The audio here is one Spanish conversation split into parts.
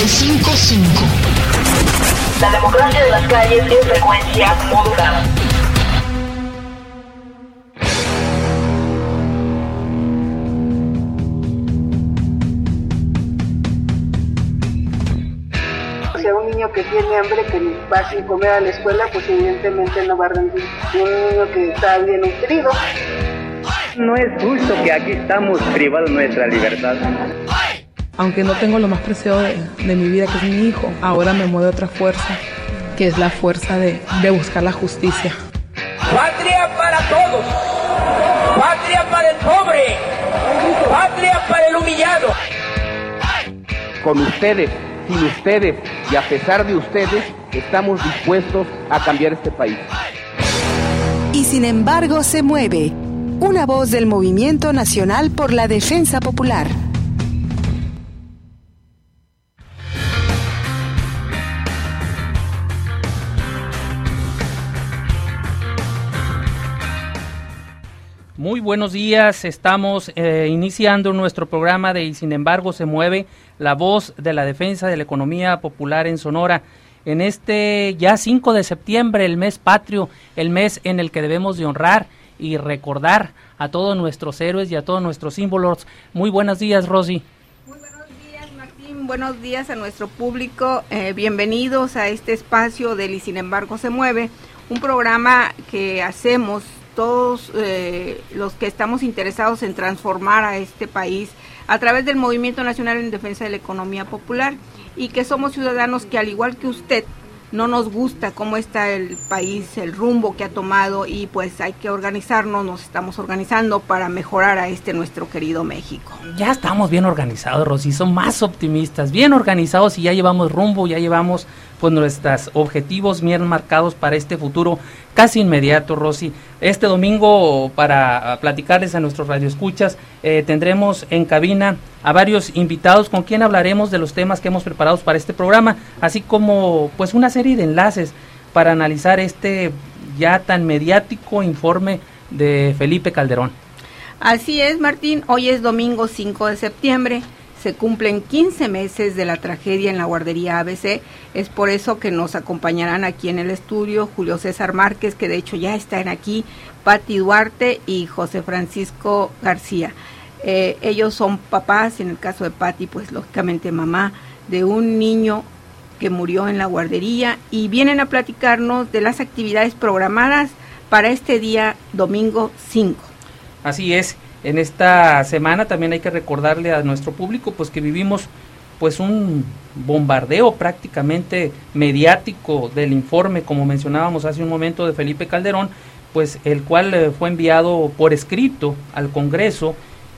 95.5. La democracia de las calles en frecuencia modulada. O sea, un niño que tiene hambre, que va sin comer a la escuela, pues evidentemente no va a rendir. Un niño que está bien nutrido. No es justo que aquí estamos privados de nuestra libertad. Aunque no tengo lo más preciado de mi vida, que es mi hijo, ahora me mueve otra fuerza, que es la fuerza de buscar la justicia. Patria para todos, patria para el pobre, patria para el humillado. Con ustedes, sin ustedes y a pesar de ustedes, estamos dispuestos a cambiar este país. Y sin embargo se mueve. Una voz del Movimiento Nacional por la Defensa Popular. Muy buenos días, estamos iniciando nuestro programa de Y sin embargo se mueve, la voz de la defensa de la economía popular en Sonora. En este ya 5 de septiembre, el mes patrio, el mes en el que debemos de honrar y recordar a todos nuestros héroes y a todos nuestros símbolos. Muy buenos días, Rosy. Muy buenos días, Martín. Buenos días a nuestro público. Bienvenidos a este espacio del Y sin embargo se mueve, un programa que hacemos todos los que estamos interesados en transformar a este país a través del Movimiento Nacional en Defensa de la Economía Popular, y que somos ciudadanos que, al igual que usted, no nos gusta cómo está el país, el rumbo que ha tomado, y pues hay que organizarnos, nos estamos organizando para mejorar a nuestro querido México. Ya estamos bien organizados, Rosy, son más optimistas, bien organizados, y ya llevamos rumbo, ya llevamos pues nuestros objetivos bien marcados para este futuro casi inmediato, Rosy. Este domingo, para platicarles a nuestros radioescuchas, tendremos en cabina a varios invitados con quien hablaremos de los temas que hemos preparado para este programa, así como pues una serie de enlaces para analizar este ya tan mediático informe de Felipe Calderón. Así es, Martín, hoy es domingo 5 de septiembre. Se cumplen 15 meses de la tragedia en la guardería ABC, es por eso que nos acompañarán aquí en el estudio Julio César Márquez, que de hecho ya están aquí, Pati Duarte y José Francisco García. Ellos son papás, en el caso de Pati, pues lógicamente mamá de un niño que murió en la guardería, y vienen a platicarnos de las actividades programadas para este día domingo 5. Así es. En esta semana también hay que recordarle a nuestro público pues que vivimos pues un bombardeo prácticamente mediático del informe, como mencionábamos hace un momento, de Felipe Calderón, pues el cual fue enviado por escrito al Congreso,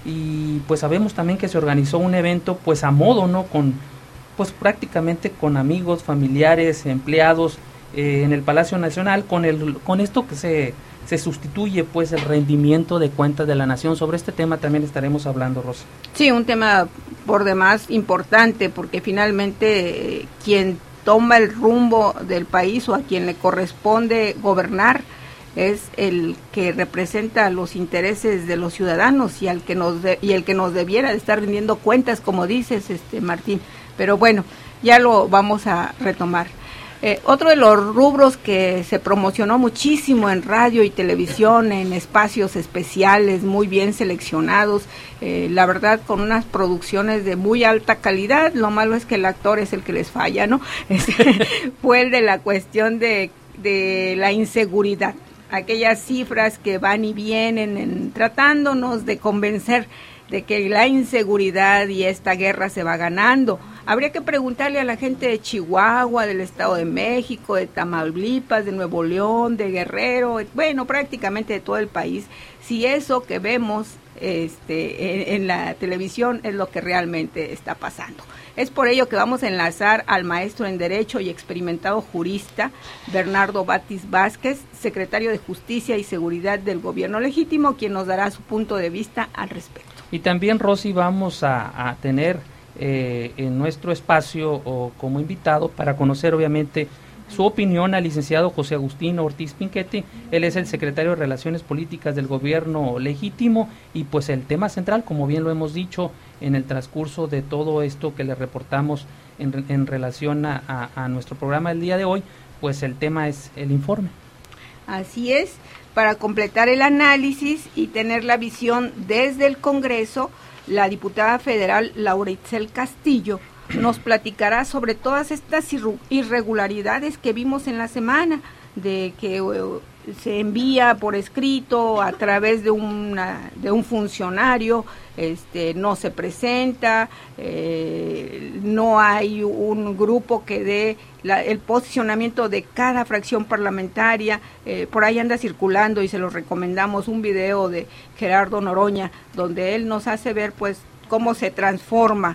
y pues sabemos también que se organizó un evento pues a modo, ¿no? Con pues prácticamente con amigos, familiares, empleados en el Palacio Nacional, con esto que se sustituye pues el rendimiento de cuentas de la nación. Sobre este tema también estaremos hablando, Rosa. Sí, un tema por demás importante, porque finalmente quien toma el rumbo del país, o a quien le corresponde gobernar, es el que representa los intereses de los ciudadanos, y el que nos debiera de estar rindiendo cuentas, como dices, Martín. Pero bueno, ya lo vamos a retomar. Otro de los rubros que se promocionó muchísimo en radio y televisión, en espacios especiales muy bien seleccionados, la verdad con unas producciones de muy alta calidad. Lo malo es que el actor es el que les falla, ¿no? Fue el de la cuestión de la inseguridad, aquellas cifras que van y vienen tratándonos de convencer de que la inseguridad y esta guerra se va ganando. Habría que preguntarle a la gente de Chihuahua, del Estado de México, de Tamaulipas, de Nuevo León, de Guerrero, bueno, prácticamente de todo el país, si eso que vemos en la televisión es lo que realmente está pasando. Es por ello que vamos a enlazar al maestro en Derecho y experimentado jurista Bernardo Batis Vázquez, secretario de Justicia y Seguridad del Gobierno Legítimo, quien nos dará su punto de vista al respecto. Y también, Rosy, vamos a tener en nuestro espacio como invitado, para conocer obviamente su opinión al licenciado José Agustín Ortiz Pinchetti. Él es el secretario de Relaciones Políticas del Gobierno Legítimo, y pues el tema central, como bien lo hemos dicho en el transcurso de todo esto que le reportamos en relación a nuestro programa del día de hoy, pues el tema es el informe. Así es, para completar el análisis y tener la visión desde el Congreso, la diputada federal Laura Itzel Castillo nos platicará sobre todas estas irregularidades que vimos en la semana, de que se envía por escrito a través de un funcionario, no se presenta, no hay un grupo que dé el posicionamiento de cada fracción parlamentaria. Por ahí anda circulando, y se los recomendamos, un video de Gerardo Noroña, donde él nos hace ver pues cómo se transforma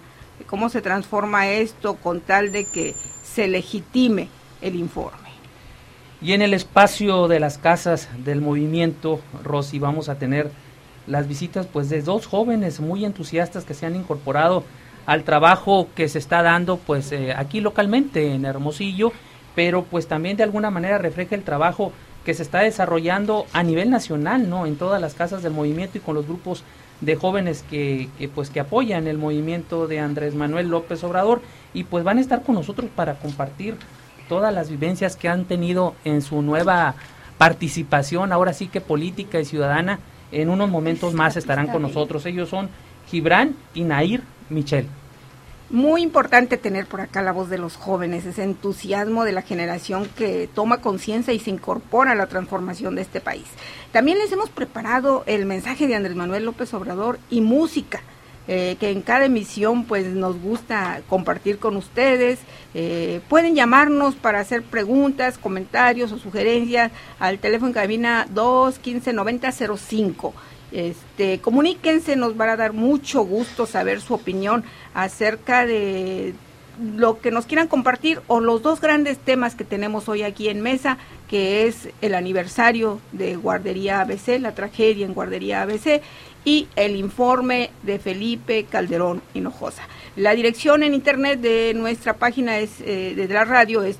esto con tal de que se legitime el informe. Y en el espacio de las casas del movimiento, Rosy, vamos a tener las visitas pues de dos jóvenes muy entusiastas que se han incorporado al trabajo que se está dando pues aquí localmente en Hermosillo, pero pues también de alguna manera refleja el trabajo que se está desarrollando a nivel nacional, ¿no? En todas las casas del movimiento y con los grupos de jóvenes que apoyan el movimiento de Andrés Manuel López Obrador, y pues van a estar con nosotros para compartir todas las vivencias que han tenido en su nueva participación, ahora sí que política y ciudadana. En unos momentos más estarán con nosotros. Ellos son Gibran y Nair Michel. Muy importante tener por acá la voz de los jóvenes, ese entusiasmo de la generación que toma conciencia y se incorpora a la transformación de este país. También les hemos preparado el mensaje de Andrés Manuel López Obrador y música, que en cada emisión pues nos gusta compartir con ustedes. Pueden llamarnos para hacer preguntas, comentarios o sugerencias al teléfono en cabina 215-9005. Comuníquense, nos va a dar mucho gusto saber su opinión acerca de lo que nos quieran compartir, o los dos grandes temas que tenemos hoy aquí en mesa, que es el aniversario de Guardería ABC, la tragedia en Guardería ABC, y el informe de Felipe Calderón Hinojosa. La dirección en internet de nuestra página de la radio es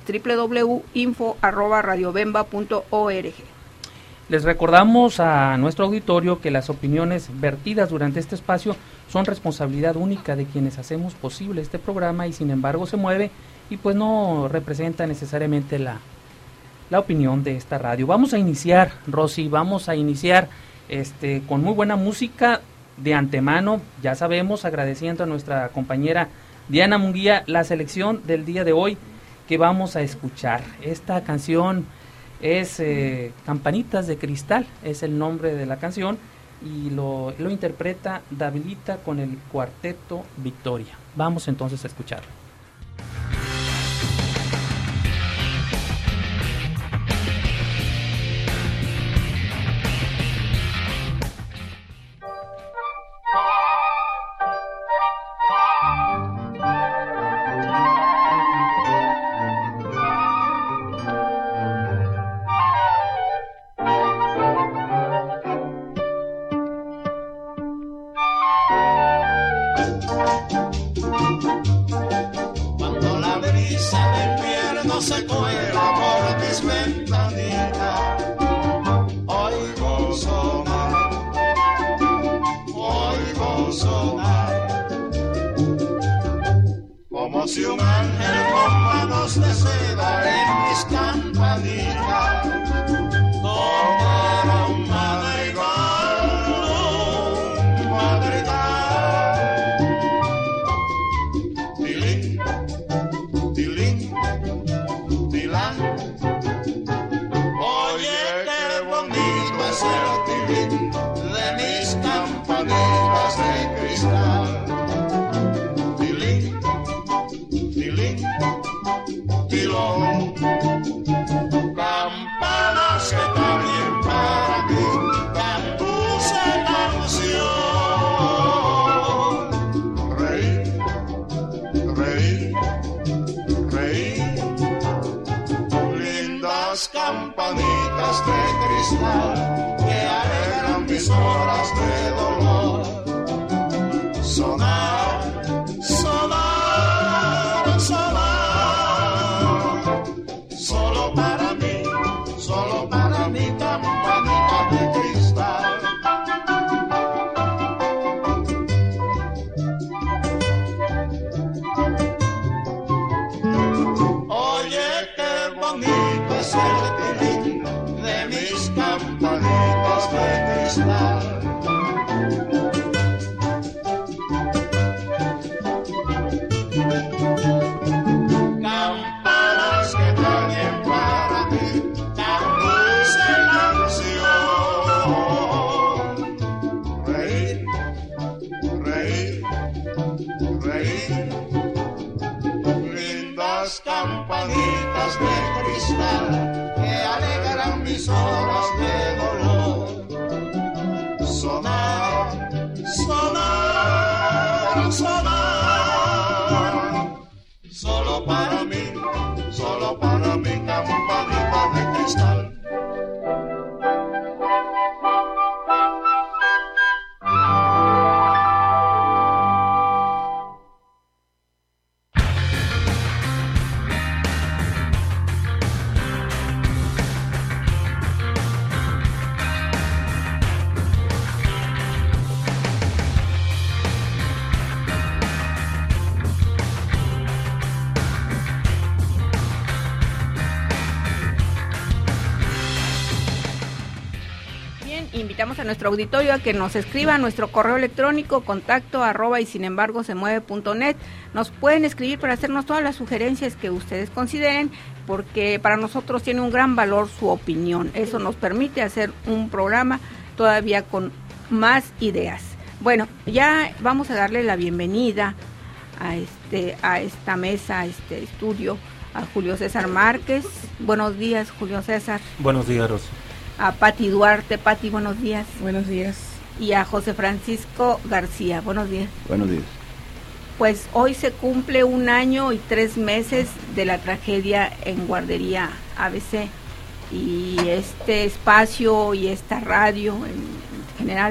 www.info@radiobemba.org. Les recordamos a nuestro auditorio que las opiniones vertidas durante este espacio son responsabilidad única de quienes hacemos posible este programa, y sin embargo se mueve y pues no representa necesariamente la opinión de esta radio. Vamos a iniciar, Rosy, con muy buena música. De antemano, ya sabemos, agradeciendo a nuestra compañera Diana Munguía la selección del día de hoy que vamos a escuchar. Esta canción es Campanitas de Cristal, es el nombre de la canción, y lo interpreta Davilita con el cuarteto Victoria. Vamos entonces a escucharlo. Si un ángel con manos de seda en mis campanitas tocara un madrigal, tilín, tilín, tilán. Oye, qué bonito es el tilín de mis campanitas de cristal. Campanas que también para mí compuse canción. Reír, reír, reír. Lindas campanitas de cristal que alegran mis horas de dolor. Sonar, sonar, sonar. Solo ser tilín de mis campanitas de cristal. Campanas que traen para mí tan dulce canción. Reír, reír, reír. Lindas campanitas de cristal que alegran mis horas de dolor. Sonar, sonar, sonar. Solo para mí, campanita de cristal. Invitamos a nuestro auditorio a que nos escriba a nuestro correo electrónico contacto @ y sin embargo se mueve.net. Nos pueden escribir para hacernos todas las sugerencias que ustedes consideren, porque para nosotros tiene un gran valor su opinión. Eso nos permite hacer un programa todavía con más ideas. Bueno, ya vamos a darle la bienvenida a esta mesa, a este estudio, a Julio César Márquez. Buenos días, Julio César. Buenos días, Rosa. A Pati Duarte. Pati, buenos días. Buenos días. Y a José Francisco García. Buenos días. Buenos días. Pues hoy se cumple 1 año y 3 meses de la tragedia en Guardería ABC. Y este espacio y esta radio en general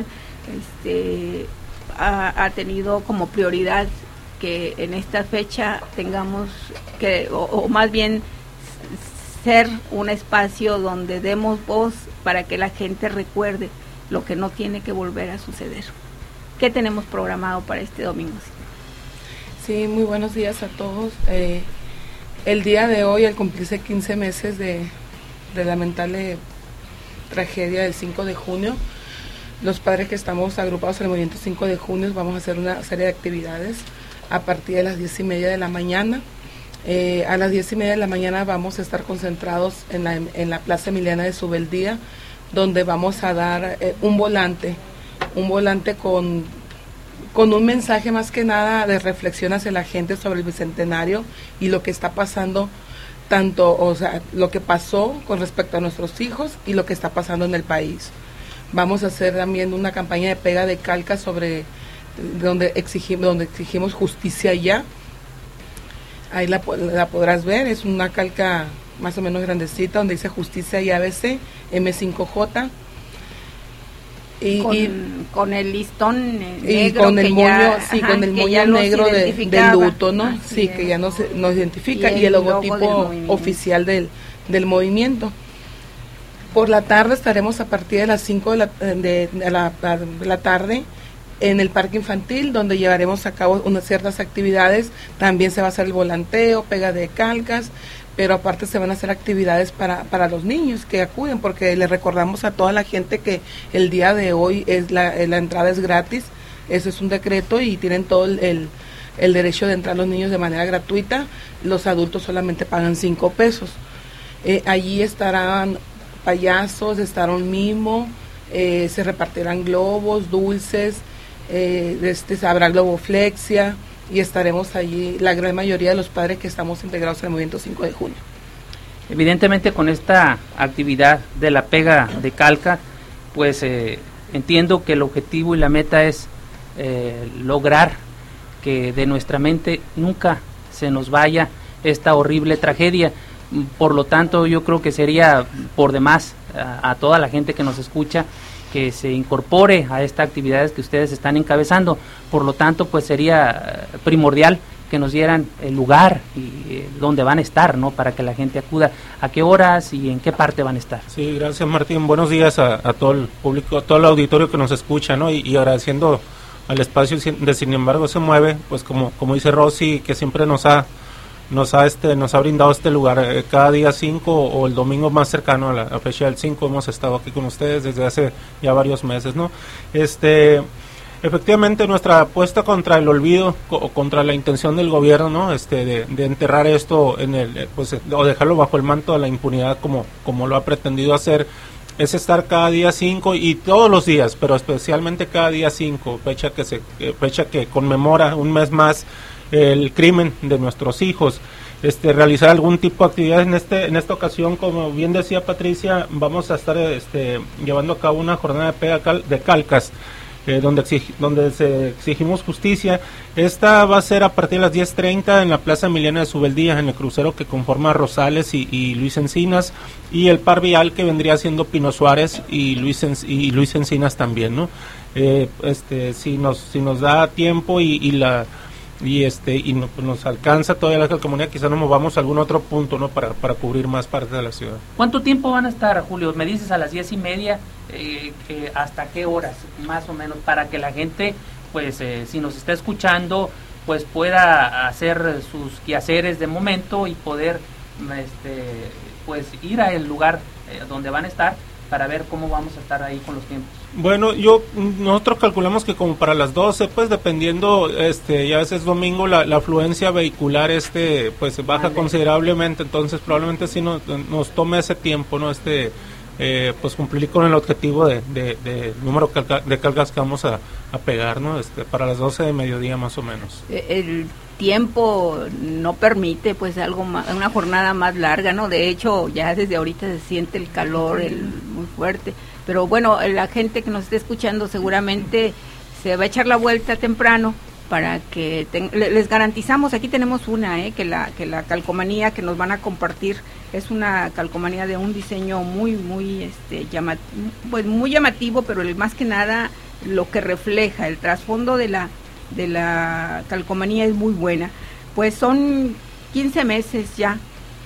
ha tenido como prioridad que en esta fecha tengamos que, o más bien ser un espacio donde demos voz para que la gente recuerde lo que no tiene que volver a suceder. ¿Qué tenemos programado para este domingo? Sí, muy buenos días a todos. El día de hoy, al cumplirse 15 meses de lamentable tragedia del 5 de junio, los padres que estamos agrupados en el movimiento 5 de junio vamos a hacer una serie de actividades a partir de las 10:30 de la mañana. A las 10:30 de la mañana vamos a estar concentrados en la Plaza Emiliana de Subeldía, donde vamos a dar un volante con un mensaje más que nada de reflexión hacia la gente sobre el bicentenario y lo que está pasando, tanto, o sea, lo que pasó con respecto a nuestros hijos y lo que está pasando en el país. Vamos a hacer también una campaña de pega de calca sobre donde exigimos justicia ya. Ahí la podrás ver, es una calca más o menos grandecita donde dice Justicia y ABC, M5J. Con el listón negro. Y con el moño, con el moño negro del luto, ¿no? Así sí, que ya nos identifica, y el logotipo oficial del movimiento. Por la tarde estaremos a partir de las 5 de la tarde en el parque infantil, donde llevaremos a cabo ciertas actividades. También se va a hacer el volanteo, pega de calcas, pero aparte se van a hacer actividades para los niños que acuden, porque le recordamos a toda la gente que el día de hoy la entrada es gratis. Ese es un decreto y tienen todo el derecho de entrar los niños de manera gratuita. Los adultos solamente pagan 5 pesos. Allí estarán payasos, estará un mimo, se repartirán globos, dulces, habrá globoflexia, y estaremos allí la gran mayoría de los padres que estamos integrados en el movimiento 5 de junio. Evidentemente, con esta actividad de la pega de calca, pues entiendo que el objetivo y la meta es lograr que de nuestra mente nunca se nos vaya esta horrible tragedia. Por lo tanto, yo creo que sería por demás a toda la gente que nos escucha que se incorpore a estas actividades que ustedes están encabezando. Por lo tanto, pues sería primordial que nos dieran el lugar y dónde van a estar, ¿no? Para que la gente acuda. ¿A qué horas y en qué parte van a estar? Sí, gracias, Martín. Buenos días a todo el público, a todo el auditorio que nos escucha, ¿no? Y agradeciendo al espacio de Sin embargo se mueve, pues como dice Rosy, que siempre nos ha nos ha brindado este lugar. Cada día 5 o el domingo más cercano a la fecha del 5 hemos estado aquí con ustedes desde hace ya varios meses, ¿no? Efectivamente, nuestra apuesta contra el olvido, contra la intención del gobierno, ¿no? De enterrar esto o dejarlo bajo el manto de la impunidad como lo ha pretendido hacer, es estar cada día 5 y todos los días, pero especialmente cada día 5, fecha que conmemora un mes más el crimen de nuestros hijos. Realizar algún tipo de actividad en esta ocasión, como bien decía Patricia, vamos a estar llevando a cabo una jornada de pega de calcas, donde exigimos justicia. Esta va a ser a partir de las 10:30 en la Plaza Emiliana de Subeldía, en el crucero que conforma Rosales y Luis Encinas, y el par vial que vendría siendo Pino Suárez y Luis Encinas también, ¿no? Si nos da tiempo nos alcanza todavía la calcomanía, quizá nos movamos a algún otro punto, ¿no? para cubrir más parte de la ciudad. ¿Cuánto tiempo van a estar, Julio? Me dices a las 10:30, ¿hasta qué horas más o menos? Para que la gente, pues, si nos está escuchando, pues pueda hacer sus quehaceres de momento y poder, pues, ir al lugar donde van a estar, para ver cómo vamos a estar ahí con los tiempos. Bueno, nosotros calculamos que como para las 12, pues dependiendo, ya es domingo, la afluencia vehicular, pues baja considerablemente, entonces probablemente sí nos tome ese tiempo, ¿no? Pues cumplir con el objetivo de número de cargas que vamos a pegar, ¿no? Para las 12 de mediodía más o menos. El tiempo no permite pues una jornada más larga, ¿no? De hecho, ya desde ahorita se siente el calor muy fuerte, pero bueno, la gente que nos esté escuchando seguramente se va a echar la vuelta temprano para que les garantizamos, aquí tenemos que la calcomanía que nos van a compartir es una calcomanía de un diseño muy llamativo, pero más que nada lo que refleja el trasfondo de la calcomanía es muy buena. Pues son 15 meses ya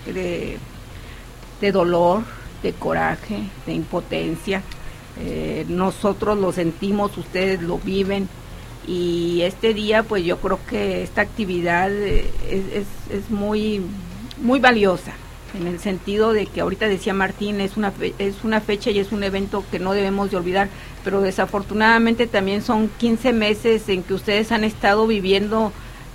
de dolor, de coraje, de impotencia. Nosotros lo sentimos, ustedes lo viven, y este día pues yo creo que esta actividad es muy valiosa, en el sentido de que ahorita decía Martín, es una fecha y es un evento que no debemos de olvidar, pero desafortunadamente también son 15 meses en que ustedes han estado viviendo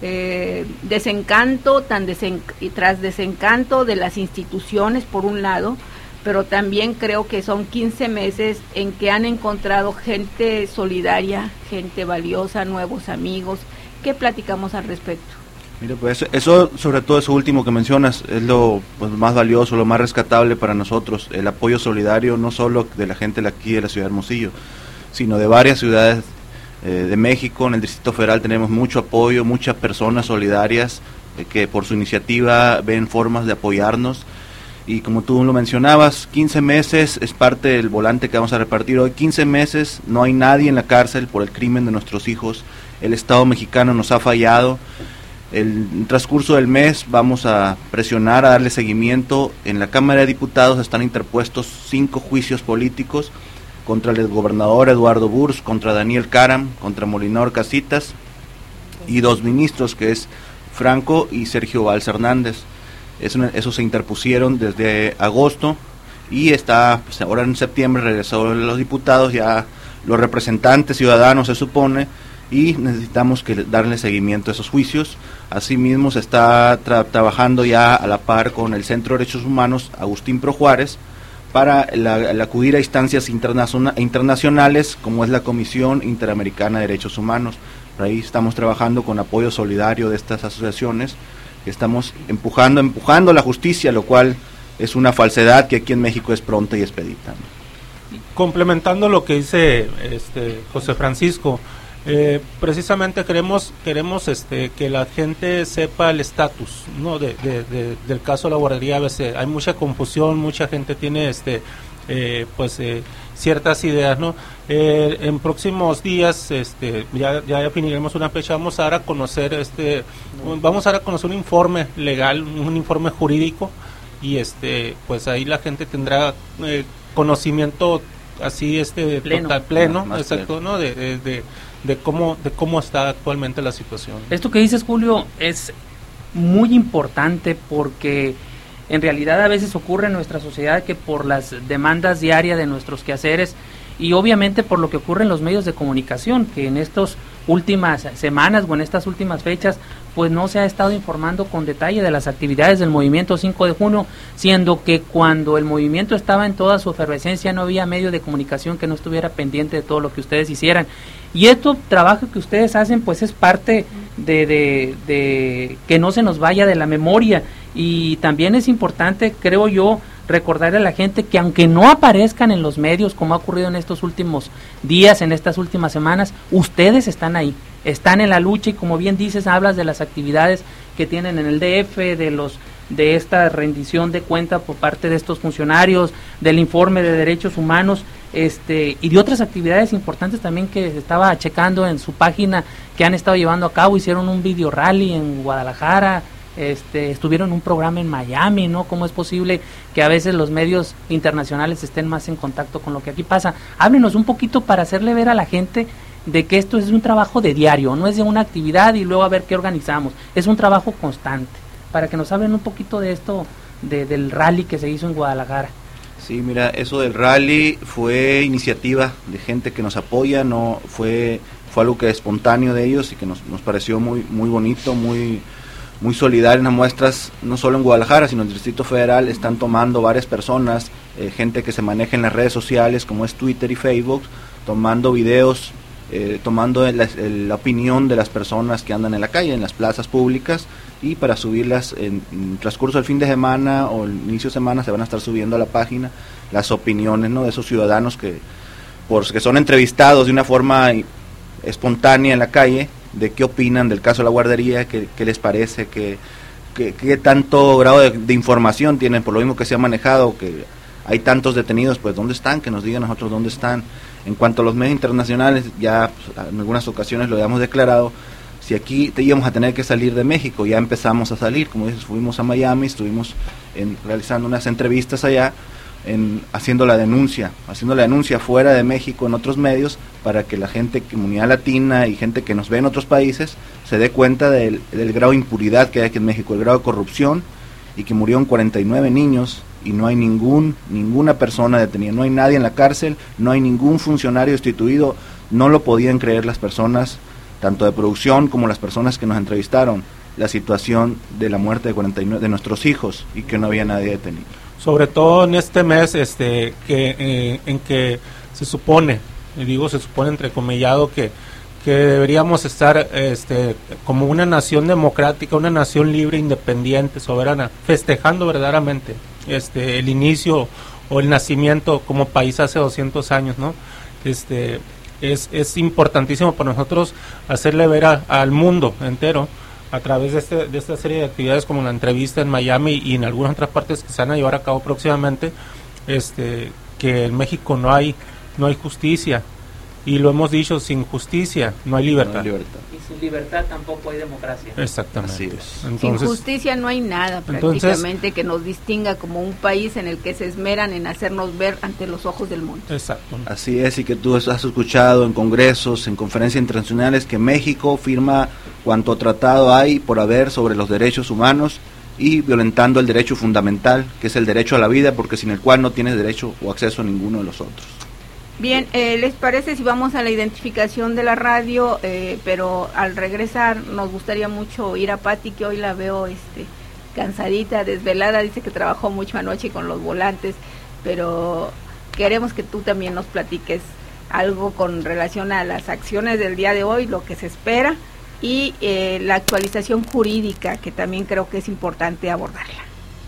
desencanto tras desencanto de las instituciones por un lado, pero también creo que son 15 meses en que han encontrado gente solidaria, gente valiosa, nuevos amigos. ¿Qué platicamos al respecto? Mira, pues eso, sobre todo eso último que mencionas, es lo más valioso, lo más rescatable para nosotros, el apoyo solidario no solo de la gente de aquí de la ciudad de Hermosillo, sino de varias ciudades de México. En el Distrito Federal tenemos mucho apoyo, muchas personas solidarias que por su iniciativa ven formas de apoyarnos. Y como tú lo mencionabas, 15 meses es parte del volante que vamos a repartir hoy. 15 meses, no hay nadie en la cárcel por el crimen de nuestros hijos. El Estado mexicano nos ha fallado. El transcurso del mes vamos a presionar, a darle seguimiento. En la Cámara de Diputados están interpuestos 5 juicios políticos contra el gobernador Eduardo Burrs, contra Daniel Caram, contra Molinor Casitas y 2 ministros, que es Franco y Sergio Valls Hernández. Eso se interpusieron desde agosto y pues ahora en septiembre regresó los diputados, ya los representantes ciudadanos se supone, y necesitamos darle seguimiento a esos juicios. Asimismo se está trabajando ya a la par con el Centro de Derechos Humanos Agustín Pro Juárez para el acudir a instancias internacionales como es la Comisión Interamericana de Derechos Humanos. Por ahí estamos trabajando con apoyo solidario de estas asociaciones. Estamos empujando la justicia, lo cual es una falsedad que aquí en México es pronta y expedita. Complementando lo que dice José Francisco, precisamente queremos que la gente sepa el estatus, ¿no? del caso de la guardería ABC. Hay mucha confusión, mucha gente tiene ciertas ideas, ¿no? En próximos días ya definiremos una fecha. Vamos a dar a conocer un informe legal, un informe jurídico, y pues ahí la gente tendrá conocimiento así pleno, exacto, ¿no? de cómo está actualmente la situación. Esto que dices, Julio, es muy importante, porque en realidad a veces ocurre en nuestra sociedad que por las demandas diarias de nuestros quehaceres y obviamente por lo que ocurre en los medios de comunicación, que en estas últimas semanas o en estas últimas fechas pues no se ha estado informando con detalle de las actividades del movimiento 5 de junio, siendo que cuando el movimiento estaba en toda su efervescencia no había medio de comunicación que no estuviera pendiente de todo lo que ustedes hicieran. Y este trabajo que ustedes hacen pues es parte de que no se nos vaya de la memoria, y también es importante, creo yo, recordarle a la gente que aunque no aparezcan en los medios como ha ocurrido en estos últimos días, en estas últimas semanas, ustedes están ahí, están en la lucha, y como bien dices, hablas de las actividades que tienen en el DF, de esta rendición de cuenta por parte de estos funcionarios, del informe de derechos humanos, y de otras actividades importantes también que se estaba checando en su página que han estado llevando a cabo. Hicieron un video rally en Guadalajara, estuvieron en un programa en Miami, ¿no? ¿Cómo es posible que a veces los medios internacionales estén más en contacto con lo que aquí pasa? Háblenos un poquito para hacerle ver a la gente de que esto es un trabajo de diario, no es de una actividad y luego a ver qué organizamos, es un trabajo constante, para que nos hablen un poquito de esto, del rally que se hizo en Guadalajara. Sí, mira, eso del rally fue iniciativa de gente que nos apoya, no fue algo que espontáneo de ellos y que nos pareció muy bonito, muy solidario. En las muestras, no solo en Guadalajara, sino en el Distrito Federal, están tomando varias personas, gente que se maneja en las redes sociales, como es Twitter y Facebook, tomando videos, tomando la opinión de las personas que andan en la calle, en las plazas públicas, y para subirlas en transcurso del fin de semana o el inicio de semana se van a estar subiendo a la página las opiniones, ¿no?, de esos ciudadanos que son entrevistados de una forma espontánea en la calle, de qué opinan del caso de la guardería, qué les parece, qué tanto grado de información tienen, por lo mismo que se ha manejado, que hay tantos detenidos, pues dónde están, que nos digan a nosotros dónde están. En cuanto a los medios internacionales, ya pues, en algunas ocasiones lo habíamos declarado, si aquí íbamos a tener que salir de México, ya empezamos a salir, como dices, fuimos a Miami, estuvimos realizando unas entrevistas allá, haciendo la denuncia fuera de México en otros medios, para que la gente, comunidad latina y gente que nos ve en otros países, se dé cuenta del grado de impunidad que hay aquí en México, el grado de corrupción, y que murieron 49 niños y no hay ninguna persona detenida, no hay nadie en la cárcel, no hay ningún funcionario destituido. No lo podían creer las personas, tanto de producción como las personas que nos entrevistaron, la situación de la muerte de 49 de nuestros hijos, y que no había nadie detenido. Sobre todo en este mes en que se supone, se supone entrecomillado, que deberíamos estar como una nación democrática, una nación libre, independiente, soberana, festejando verdaderamente el inicio o el nacimiento como país hace 200 años, ¿no? Es importantísimo para nosotros hacerle ver al mundo entero, a través de esta serie de actividades como la entrevista en Miami y en algunas otras partes que se van a llevar a cabo próximamente, que en México no hay justicia, y lo hemos dicho, sin justicia no hay libertad. Y sin libertad tampoco hay democracia. Exactamente. Así es. Entonces, sin justicia no hay nada prácticamente que nos distinga como un país en el que se esmeran en hacernos ver ante los ojos del mundo. Exacto. Así es, y que tú has escuchado en congresos, en conferencias internacionales, que México firma cuanto tratado hay por haber sobre los derechos humanos, y violentando el derecho fundamental, que es el derecho a la vida, porque sin el cual no tienes derecho o acceso a ninguno de los otros. Bien, ¿les parece si vamos a la identificación de la radio? Pero al regresar nos gustaría mucho oír a Pati, que hoy la veo cansadita, desvelada, dice que trabajó mucho anoche con los volantes, pero queremos que tú también nos platiques algo con relación a las acciones del día de hoy, lo que se espera, y la actualización jurídica, que también creo que es importante abordarla.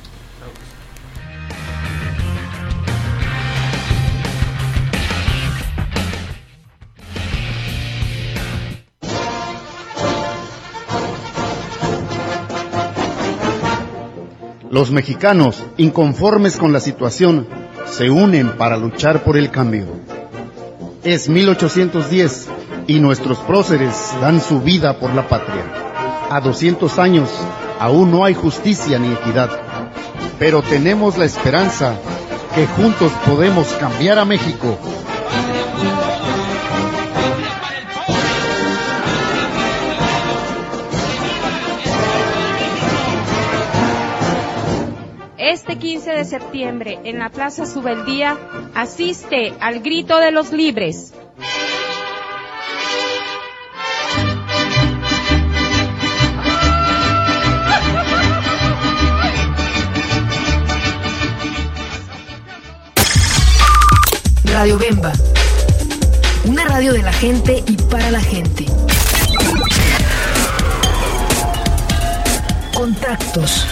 Los mexicanos, inconformes con la situación, se unen para luchar por el cambio. Es 1810 y nuestros próceres dan su vida por la patria. A 200 años aún no hay justicia ni equidad, pero tenemos la esperanza que juntos podemos cambiar a México. Este 15 de septiembre, en la Plaza Subeldía, asiste al Grito de los Libres. Radio Bemba, una radio de la gente y para la gente. Contactos: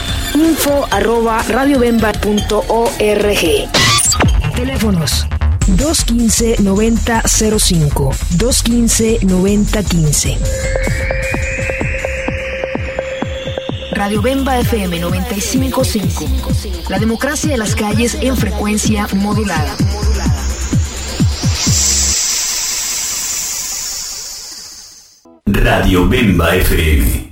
info@radiobemba.org. Teléfonos: 215-9005, 215-9015. Radio Bemba FM 95.5. La democracia de las calles en frecuencia modulada. Radio Bemba FM.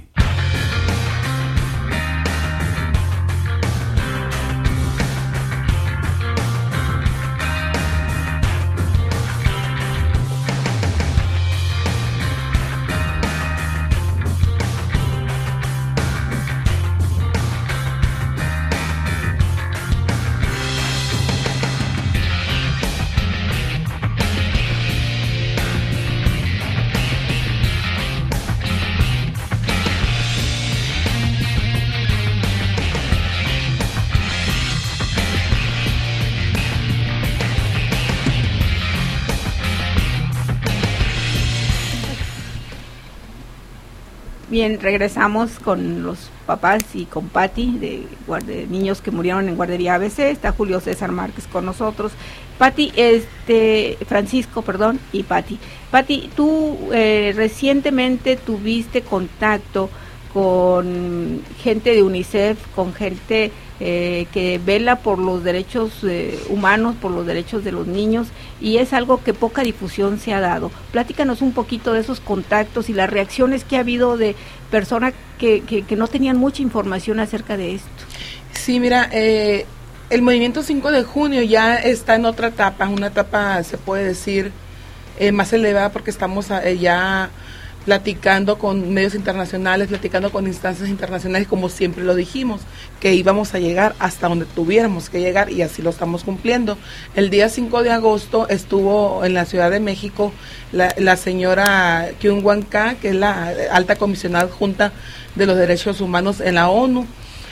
Bien, regresamos con los papás y con Pati de niños que murieron en guardería ABC. Está Julio César Márquez con nosotros. Pati, Francisco, perdón, y Pati. Pati, tú recientemente tuviste contacto con gente de UNICEF, con gente que vela por los derechos humanos, por los derechos de los niños, y es algo que poca difusión se ha dado. Platícanos un poquito de esos contactos y las reacciones que ha habido de personas que no tenían mucha información acerca de esto. Sí, mira, el movimiento 5 de junio ya está en otra etapa, una etapa, se puede decir, más elevada, porque estamos ya platicando con medios internacionales, platicando con instancias internacionales, como siempre lo dijimos, que íbamos a llegar hasta donde tuviéramos que llegar, y así lo estamos cumpliendo. El día 5 de agosto estuvo en la Ciudad de México la señora Kyung Wan Ka, que es la alta comisionada adjunta de los derechos humanos en la ONU.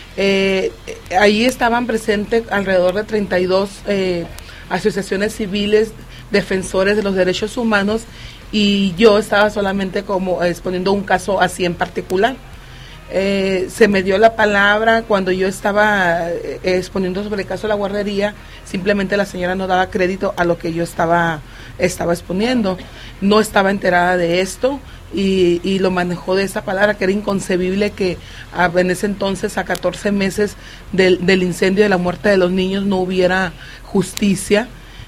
Ahí estaban presentes alrededor de 32 asociaciones civiles, defensores de los derechos humanos, y yo estaba solamente como exponiendo un caso así en particular. Se me dio la palabra cuando yo estaba exponiendo sobre el caso de la guardería. Simplemente la señora no daba crédito a lo que yo estaba exponiendo, no estaba enterada de esto, y lo manejó de esa palabra, que era inconcebible que en ese entonces, a 14 meses del incendio, de la muerte de los niños, no hubiera justicia.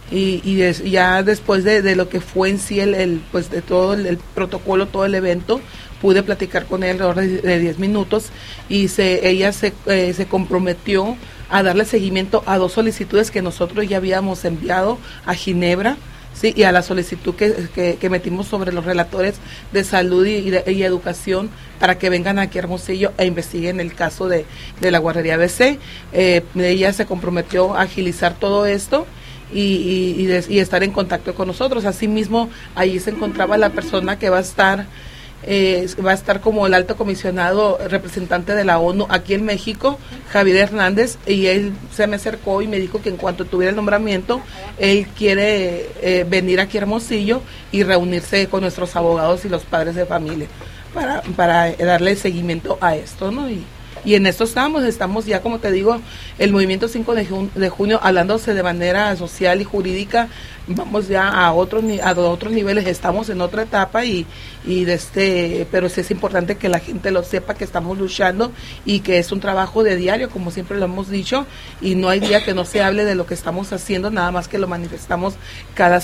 Ya después de lo que fue en sí pues de todo el protocolo, todo el evento, pude platicar con ella alrededor de 10 minutos, y ella se comprometió a darle seguimiento a 2 solicitudes que nosotros ya habíamos enviado a Ginebra, sí, y a la solicitud que metimos sobre los relatores de salud y educación, para que vengan aquí a Hermosillo e investiguen el caso de la guardería ABC. Ella se comprometió a agilizar todo esto y estar en contacto con nosotros. Asimismo, ahí se encontraba la persona que va a estar como el alto comisionado representante de la ONU aquí en México, Javier Hernández, y él se me acercó y me dijo que en cuanto tuviera el nombramiento, él quiere venir aquí a Hermosillo y reunirse con nuestros abogados y los padres de familia para darle seguimiento a esto, ¿no? Y en esto estamos ya, como te digo, el movimiento 5 de junio, hablándose de manera social y jurídica, vamos ya a otros niveles, estamos en otra etapa, pero sí es importante que la gente lo sepa, que estamos luchando y que es un trabajo de diario, como siempre lo hemos dicho, y no hay día que no se hable de lo que estamos haciendo, nada más que lo manifestamos cada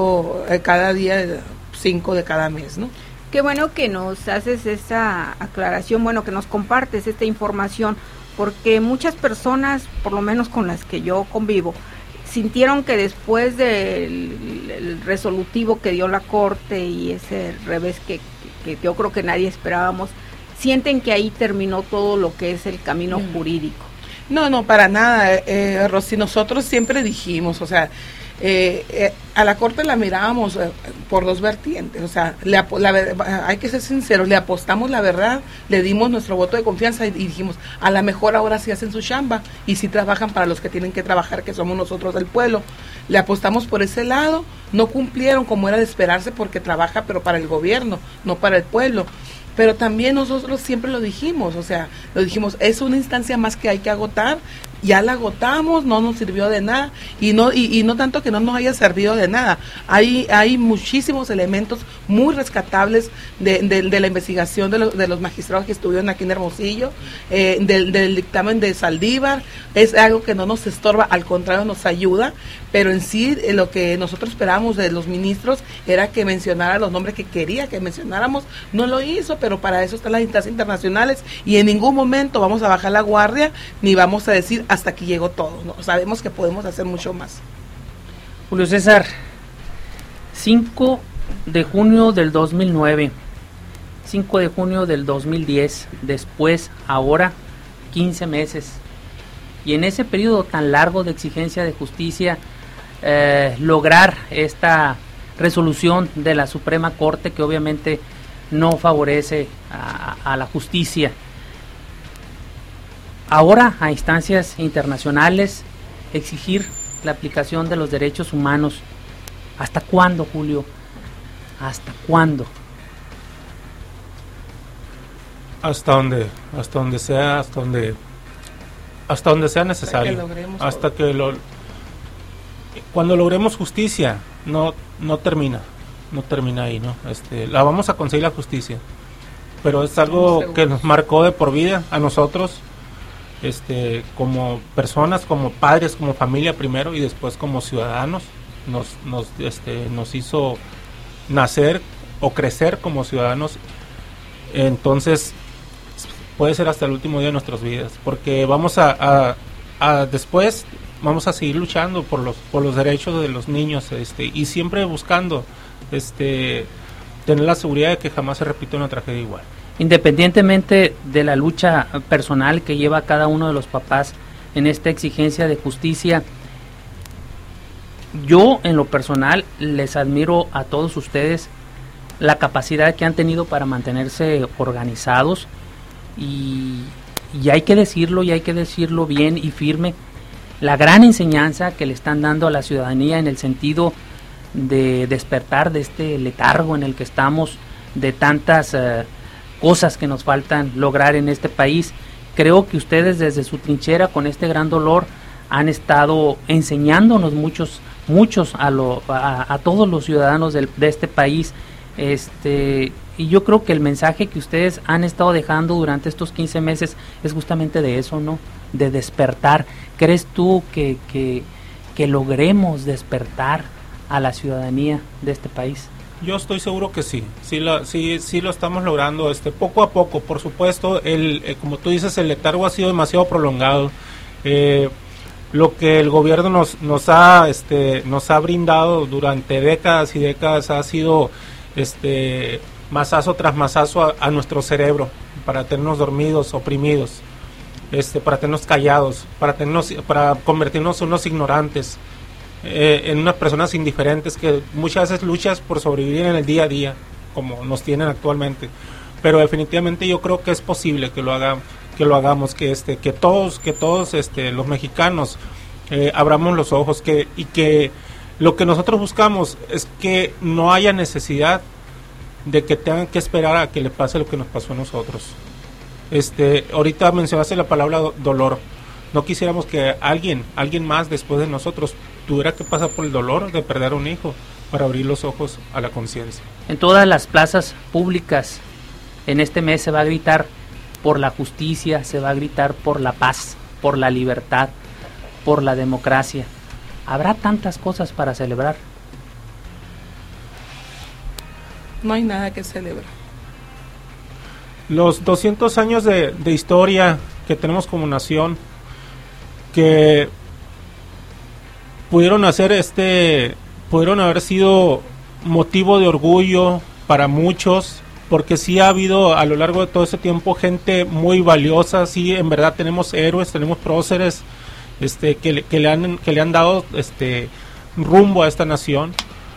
día 5 de cada mes, ¿no? Qué bueno que nos haces esa aclaración, bueno, que nos compartes esta información, porque muchas personas, por lo menos con las que yo convivo, sintieron que después del resolutivo que dio la Corte y ese revés que yo creo que nadie esperábamos, sienten que ahí terminó todo lo que es el camino jurídico. No, para nada, Rosy. Nosotros siempre dijimos, o sea, a la Corte la mirábamos por dos vertientes, o sea, hay que ser sinceros, le apostamos la verdad, le dimos nuestro voto de confianza y dijimos, a lo mejor ahora sí hacen su chamba y sí trabajan para los que tienen que trabajar, que somos nosotros del pueblo. Le apostamos por ese lado, no cumplieron como era de esperarse porque trabaja pero para el gobierno, no para el pueblo. Pero también nosotros siempre lo dijimos, o sea, es una instancia más que hay que agotar, ya la agotamos, no nos sirvió de nada, y no tanto que no nos haya servido de nada, hay muchísimos elementos muy rescatables de la investigación de los magistrados que estuvieron aquí en Hermosillo, del dictamen de Saldívar, es algo que no nos estorba, al contrario nos ayuda, pero en sí lo que nosotros esperábamos de los ministros era que mencionara los nombres que quería que mencionáramos, no lo hizo, pero para eso están las instancias internacionales y en ningún momento vamos a bajar la guardia ni vamos a decir hasta aquí llegó todo, ¿no? Sabemos que podemos hacer mucho más. Julio César, 5 de junio del 2009, 5 de junio del 2010, después, ahora, 15 meses. Y en ese periodo tan largo de exigencia de justicia, lograr esta resolución de la Suprema Corte que obviamente no favorece a la justicia. Ahora, a instancias internacionales, exigir la aplicación de los derechos humanos. ¿Hasta cuándo, Julio? ¿Hasta cuándo? Hasta donde sea necesario. Cuando logremos justicia, no termina ahí, ¿no? La vamos a conseguir la justicia, pero es algo que nos marcó de por vida a nosotros, como personas, como padres, como familia primero y después como ciudadanos, nos hizo nacer o crecer como ciudadanos. Entonces puede ser hasta el último día de nuestras vidas, porque vamos después vamos a seguir luchando por los derechos de los niños, y siempre buscando tener la seguridad de que jamás se repita una tragedia igual. Independientemente de la lucha personal que lleva cada uno de los papás en esta exigencia de justicia, yo en lo personal les admiro a todos ustedes la capacidad que han tenido para mantenerse organizados y hay que decirlo bien y firme, la gran enseñanza que le están dando a la ciudadanía en el sentido de despertar de este letargo en el que estamos, de tantas cosas que nos faltan lograr en este país. Creo que ustedes desde su trinchera con este gran dolor han estado enseñándonos muchos a todos los ciudadanos de este país, y yo creo que el mensaje que ustedes han estado dejando durante estos 15 meses es justamente de eso, ¿no? De despertar. ¿Crees tú que logremos despertar a la ciudadanía de este país? Yo estoy seguro que sí lo estamos logrando, poco a poco. Por supuesto, como tú dices, el letargo ha sido demasiado prolongado. Lo que el gobierno nos ha brindado durante décadas y décadas ha sido mazazo tras mazazo a nuestro cerebro, para tenernos dormidos, oprimidos, para tenernos callados, para convertirnos en unos ignorantes, en unas personas indiferentes que muchas veces luchas por sobrevivir en el día a día, como nos tienen actualmente. Pero definitivamente yo creo que es posible que lo hagamos, que todos los mexicanos abramos los ojos, y que lo que nosotros buscamos es que no haya necesidad de que tengan que esperar a que le pase lo que nos pasó a nosotros. Ahorita mencionaste la palabra dolor. No quisiéramos que alguien más después de nosotros tuviera que pasar por el dolor de perder a un hijo para abrir los ojos a la conciencia. En todas las plazas públicas en este mes se va a gritar por la justicia, se va a gritar por la paz, por la libertad, por la democracia. Habrá tantas cosas para celebrar. No hay nada que celebrar. Los 200 años de historia que tenemos como nación, que pudieron haber sido motivo de orgullo para muchos, porque sí ha habido a lo largo de todo ese tiempo gente muy valiosa, sí, en verdad tenemos héroes, tenemos próceres que le han dado rumbo a esta nación.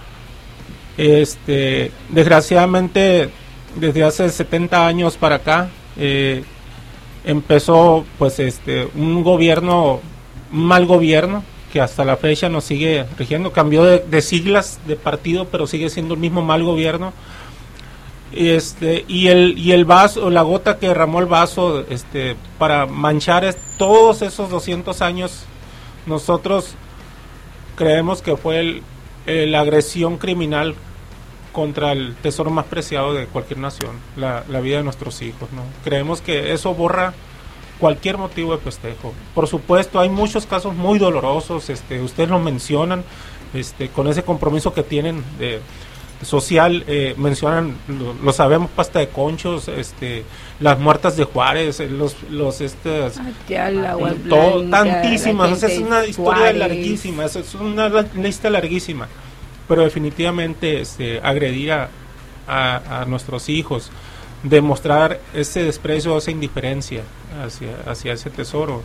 Desgraciadamente desde hace 70 años para acá empezó pues un mal gobierno que hasta la fecha nos sigue rigiendo. Cambió de siglas de partido, pero sigue siendo el mismo mal gobierno. Y el vaso, la gota que derramó el vaso para manchar todos esos 200 años, nosotros creemos que fue la agresión criminal contra el tesoro más preciado de cualquier nación, la vida de nuestros hijos, ¿no? Creemos que eso borra cualquier motivo de festejo. Por supuesto, hay muchos casos muy dolorosos, ustedes lo mencionan, con ese compromiso que tienen social, mencionan, lo sabemos, pasta de conchos, las muertas de Juárez, tantísimas, es una historia larguísima, es una lista larguísima, pero definitivamente agredir a nuestros hijos, demostrar ese desprecio, esa indiferencia hacia ese tesoro,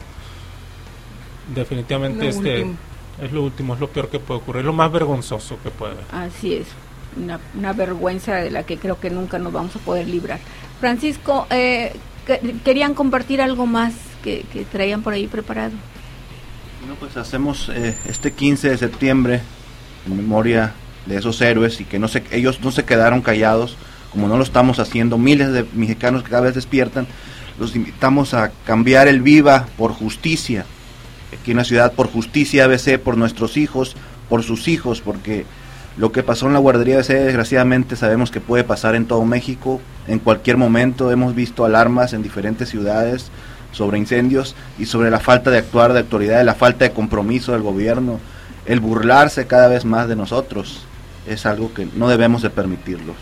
definitivamente es lo último, es lo peor que puede ocurrir, es lo más vergonzoso que puede haber. Así es, una vergüenza de la que creo que nunca nos vamos a poder librar. Francisco, ¿querían compartir algo más que traían por ahí preparado? Bueno, pues hacemos este 15 de septiembre en memoria de esos héroes y que ellos no se quedaron callados, como no lo estamos haciendo miles de mexicanos que cada vez despiertan. Los invitamos a cambiar el viva por justicia, aquí en la ciudad, por justicia ABC, por nuestros hijos, por sus hijos, porque lo que pasó en la guardería ABC desgraciadamente sabemos que puede pasar en todo México, en cualquier momento. Hemos visto alarmas en diferentes ciudades sobre incendios y sobre la falta de actuar de autoridades, la falta de compromiso del gobierno, el burlarse cada vez más de nosotros, es algo que no debemos de permitirlo.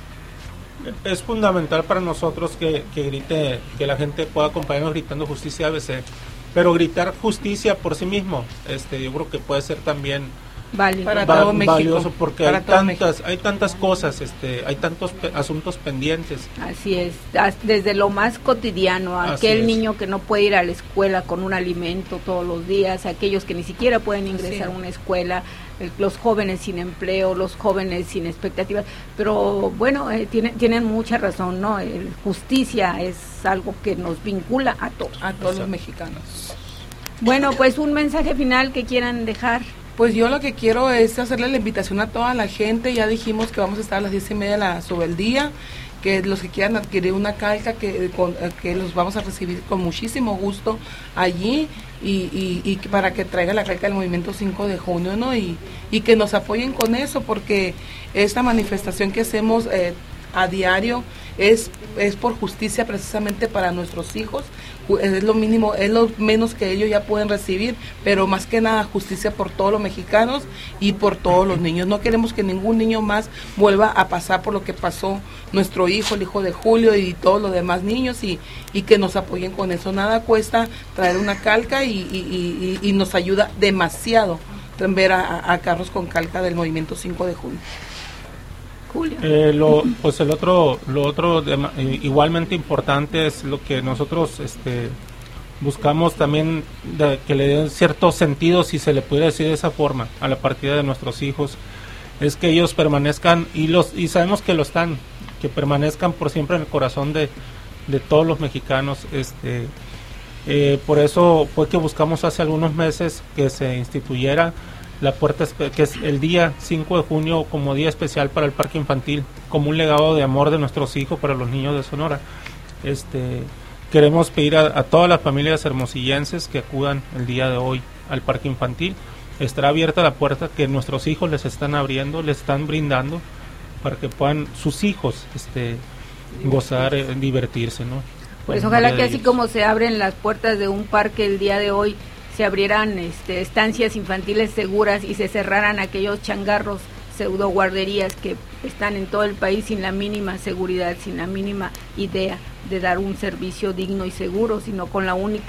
Es fundamental para nosotros que la gente pueda acompañarnos gritando justicia ABC, pero gritar justicia por sí mismo, yo creo que puede ser también valioso, porque hay tantas cosas, hay tantos asuntos pendientes. Así es, desde lo más cotidiano, aquel niño que no puede ir a la escuela con un alimento todos los días, aquellos que ni siquiera pueden ingresar a una escuela, los jóvenes sin empleo, los jóvenes sin expectativas, pero bueno, tienen mucha razón, ¿no? Justicia es algo que nos vincula a todos los mexicanos. Bueno, pues un mensaje final que quieran dejar. Pues yo lo que quiero es hacerle la invitación a toda la gente. Ya dijimos que vamos a estar a las 10:30 de la Subeldía, que los que quieran adquirir una calca que los vamos a recibir con muchísimo gusto allí y para que traiga la calca del movimiento 5 de junio, ¿no? Y que nos apoyen con eso, porque esta manifestación que hacemos a diario es por justicia precisamente para nuestros hijos. Es lo mínimo, es lo menos que ellos ya pueden recibir, pero más que nada justicia por todos los mexicanos y por todos los niños. No queremos que ningún niño más vuelva a pasar por lo que pasó nuestro hijo, el hijo de Julio y todos los demás niños, y que nos apoyen con eso. Nada cuesta traer una calca y nos ayuda demasiado ver a carros con calca del movimiento 5 de junio. Lo otro igualmente importante es lo que nosotros buscamos también, que le den cierto sentido, si se le pudiera decir de esa forma, a la partida de nuestros hijos, es que ellos permanezcan, y sabemos que lo están, que permanezcan por siempre en el corazón de todos los mexicanos. Por eso fue que buscamos hace algunos meses que se instituyera la puerta, que es el día 5 de junio como día especial para el parque infantil, como un legado de amor de nuestros hijos para los niños de Sonora. Queremos pedir a todas las familias hermosillenses que acudan el día de hoy al parque infantil. Estará abierta la puerta que nuestros hijos les están abriendo, les están brindando, para que puedan sus hijos gozar, divertirse, ¿no? Pues ojalá que así como se abren las puertas de un parque el día de hoy, se abrieran estancias infantiles seguras y se cerraran aquellos changarros, pseudo guarderías que están en todo el país sin la mínima seguridad, sin la mínima idea de dar un servicio digno y seguro, sino con la única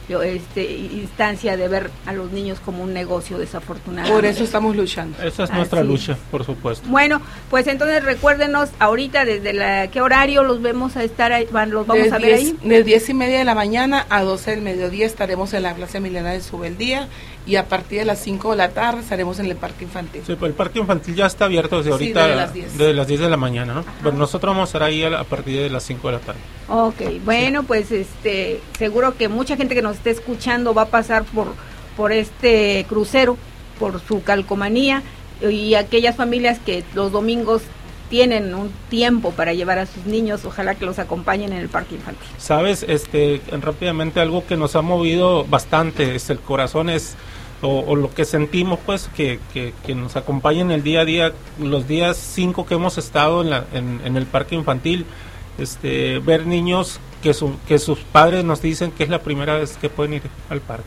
instancia de ver a los niños como un negocio, desafortunadamente. Por eso estamos luchando. Esa es nuestra lucha, por supuesto. Bueno, pues entonces recuérdenos ahorita desde qué horario los vamos a estar ahí, los vamos a ver ahí. De 10:30 de la mañana a 12 del mediodía estaremos en la Plaza Emiliana de Subeldía, y a partir de las 5 de la tarde estaremos en el Parque Infantil. Sí, pues el Parque Infantil ya está abierto desde ahorita, desde las 10 de la mañana, ¿no? Bueno, nosotros vamos a estar ahí a partir de las 5 de la tarde. Ok, bueno, pues seguro que mucha gente que nos esté escuchando va a pasar por este crucero, por su calcomanía, y aquellas familias que los domingos tienen un tiempo para llevar a sus niños, ojalá que los acompañen en el Parque Infantil. Sabes, rápidamente algo que nos ha movido bastante, el corazón es, o lo que sentimos, pues, que nos acompañen el día a día, los días 5 que hemos estado en el Parque Infantil, ver niños que sus padres nos dicen que es la primera vez que pueden ir al parque.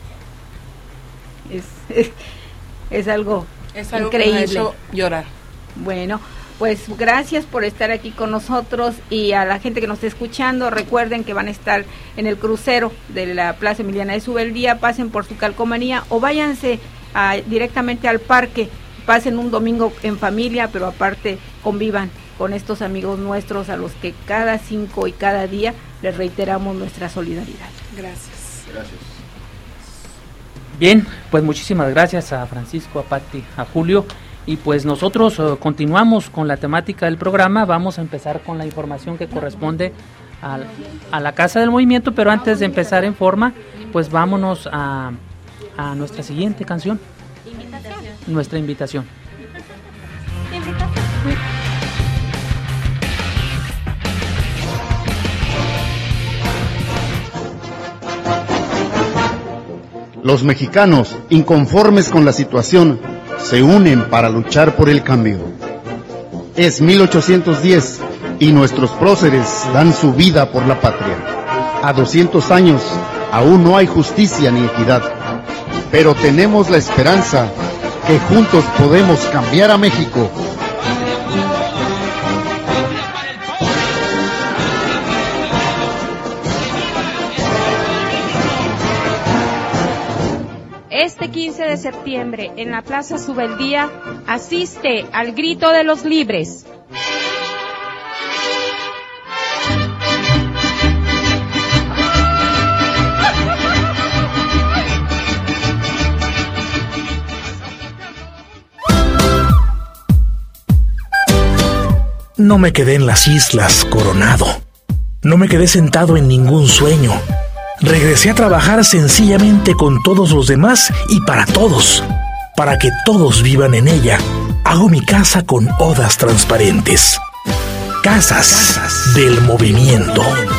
Es algo increíble. Que nos ha hecho llorar. Bueno, pues gracias por estar aquí con nosotros, y a la gente que nos está escuchando, recuerden que van a estar en el crucero de la Plaza Emiliana de Subeldía, pasen por su calcomanía o váyanse directamente al parque, pasen un domingo en familia, pero aparte convivan con estos amigos nuestros a los que cada 5 y cada día les reiteramos nuestra solidaridad. Gracias. Bien, pues muchísimas gracias a Francisco, a Pati, a Julio, y pues nosotros continuamos con la temática del programa. Vamos a empezar con la información que corresponde a la Casa del Movimiento, pero antes de empezar en forma, pues vámonos a nuestra siguiente canción. Nuestra invitación. Los mexicanos, inconformes con la situación, se unen para luchar por el cambio. Es 1810 y nuestros próceres dan su vida por la patria. A 200 años aún no hay justicia ni equidad, pero tenemos la esperanza que juntos podemos cambiar a México. Este 15 de septiembre, en la Plaza Subeldía, asiste al Grito de los Libres. No me quedé en las islas coronado. No me quedé sentado en ningún sueño. Regresé a trabajar sencillamente con todos los demás y para todos. Para que todos vivan en ella, hago mi casa con odas transparentes. Casas del Movimiento.